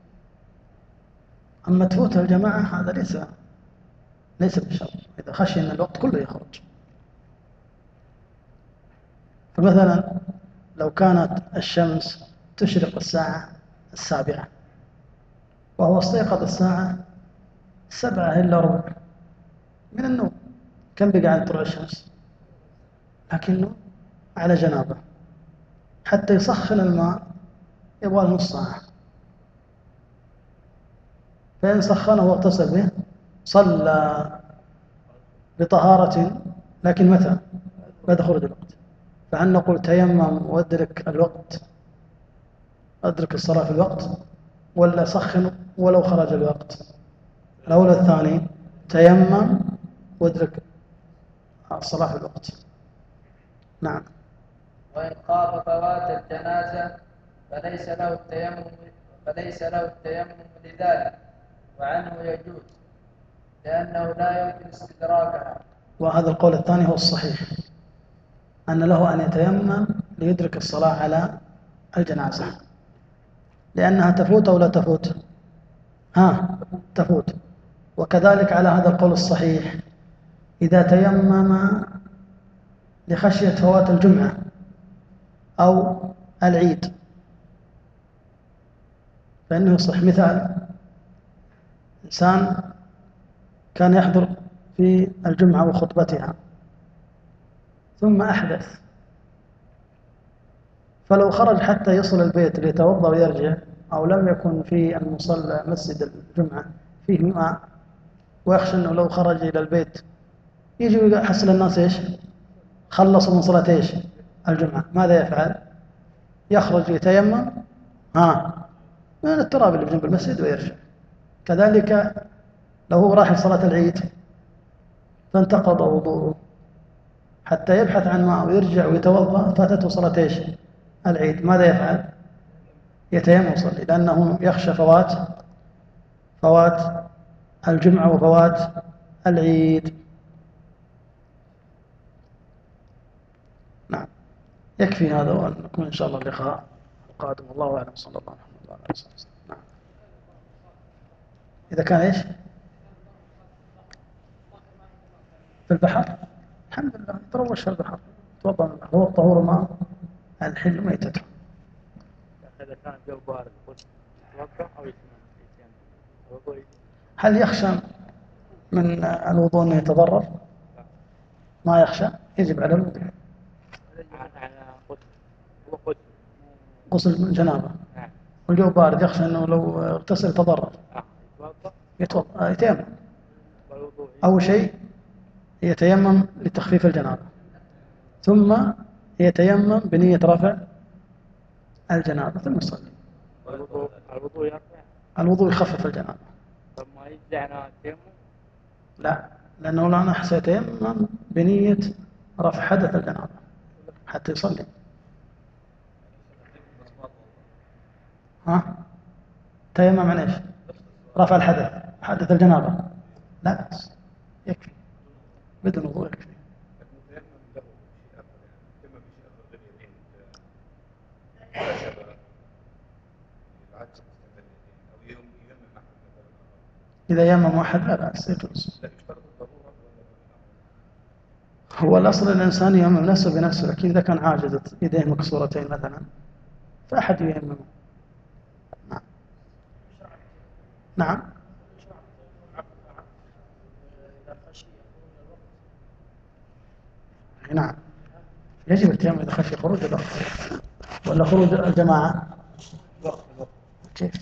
S1: أما تفوت الجماعة هذا ليس ليس بشرط إذا خشي أن الوقت كله يخرج. فمثلا لو كانت الشمس تشرق الساعة السابعة وهو استيقظ الساعة سبعة إلا ربع من النوم، كم بقى عن طلوع الشمس؟ لكنه على جنابه حتى يسخن الماء يبغى نص ساعة، فإن سخنه واغتسل به صلى بطهارة، لكن متى؟ بعد خروج الوقت. فهل نقول تيمم وادرك الوقت، أدرك الصلاة في الوقت، ولا سخن ولو خرج الوقت؟ الأول الثاني تيمم وادرك الصلاة في الوقت. نعم.
S2: وإن خاف فوات الجنازة فليس له التيمم فليس له التيمم لذلك، وعنه يجوز لأنه لا يمكن استدراكها.
S1: وهذا القول الثاني هو الصحيح، أن له أن يتيمم ليدرك الصلاة على الجنازة، لأنها تفوت أو لا تفوت؟ ها تفوت. وكذلك على هذا القول الصحيح إذا تيمم لخشية فوات الجمعة أو العيد فإنه يصح. مثال: إنسان كان يحضر في الجمعة وخطبتها ثم أحدث، فلو خرج حتى يصل البيت ليتوضأ ويرجع، أو لم يكن في المصلى مسجد الجمعة فيه ماء ويخشى أنه لو خرج إلى البيت يجي ويحصل الناس إيش؟ خلصوا من صلاة إيش؟ الجمعة، ماذا يفعل؟ يخرج يتيمم ها من التراب اللي بجنب المسجد ويرجع. كذلك لو هو راح لصلاة العيد فانتقض وضوءه حتى يبحث عن ماء ويرجع ويتوضأ، فاتته صلاة إيش؟ العيد، ماذا يفعل؟ يتيمم ويصلي، لأنه يخشى فوات فوات الجمعة وفوات العيد. نعم، يكفي هذا، ونكون إن شاء الله اللقاء القادم. الله أعلم، صلى الله عليه وسلم. نعم. إذا كان إيش؟ في البحر الحمد لله يتروش في البحر، توضأ، هو الطهور ماء الحل ميتته.
S3: إذا كان الجو بارد يتوضأ أو يتيمم؟
S1: هل يخشى من الوضوء أنه يتضرر؟ ما يخشى، يجب على الوضوء. غسل من جنابه والجو بارد يخشى أنه لو اغتسل تضرر، يتوضأ يتيمم. أول شيء يتيمم لتخفيف الجنابة، ثم يتيمم بنية رفع الجنابة ثم يصلي.
S3: الوضوء يرفع؟
S1: الوضوء يخفف الجنابة.
S3: طب ما يجزعنا التيمم؟
S1: لا، لأنه لا نحس يتيمم بنية رفع حدث الجنابة حتى يصلي. ها؟ تيمم عن ايش؟ رفع الحدث، حدث الجنابة، لا بس يكفي بدون وضوء يكفي. إذا يمم واحد لا بأس يجوز. هو الأصل الإنسان يمم نفسه بنفسه، لكن إذا كان عاجز يديه مكسورتين مثلا فأحد يممه. نعم. نعم. نعم، يجب التيمم إذا خشي خروج الوقت ولا خروج الجماعة. كيف؟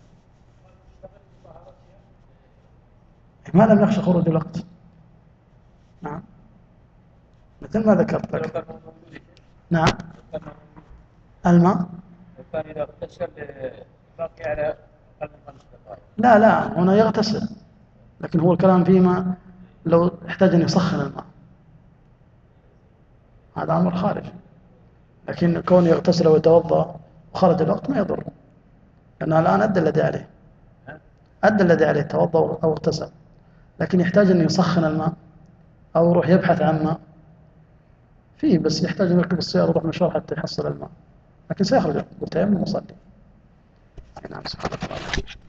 S1: ما لم يخشى خروج الوقت. نعم، مثل ما ذكرت لك. نعم، الماء لا لا هنا يغتسل، لكن هو الكلام فيما لو احتاج أن يسخن الماء، هذا أمر خارج. لكن كون يغتسل ويتوضأ وخرج الوقت ما يضر، لأنه الآن أدى الذي عليه، أدى الذي عليه توضأ أو اغتسل، لكن يحتاج أن يسخن الماء أو يروح يبحث عن ماء فيه، بس يحتاج أن يركب السيارة ويروح مشوار حتى يحصل الماء، لكن سيخرج بالتيمم ويصلي. نعم، سبحان الله.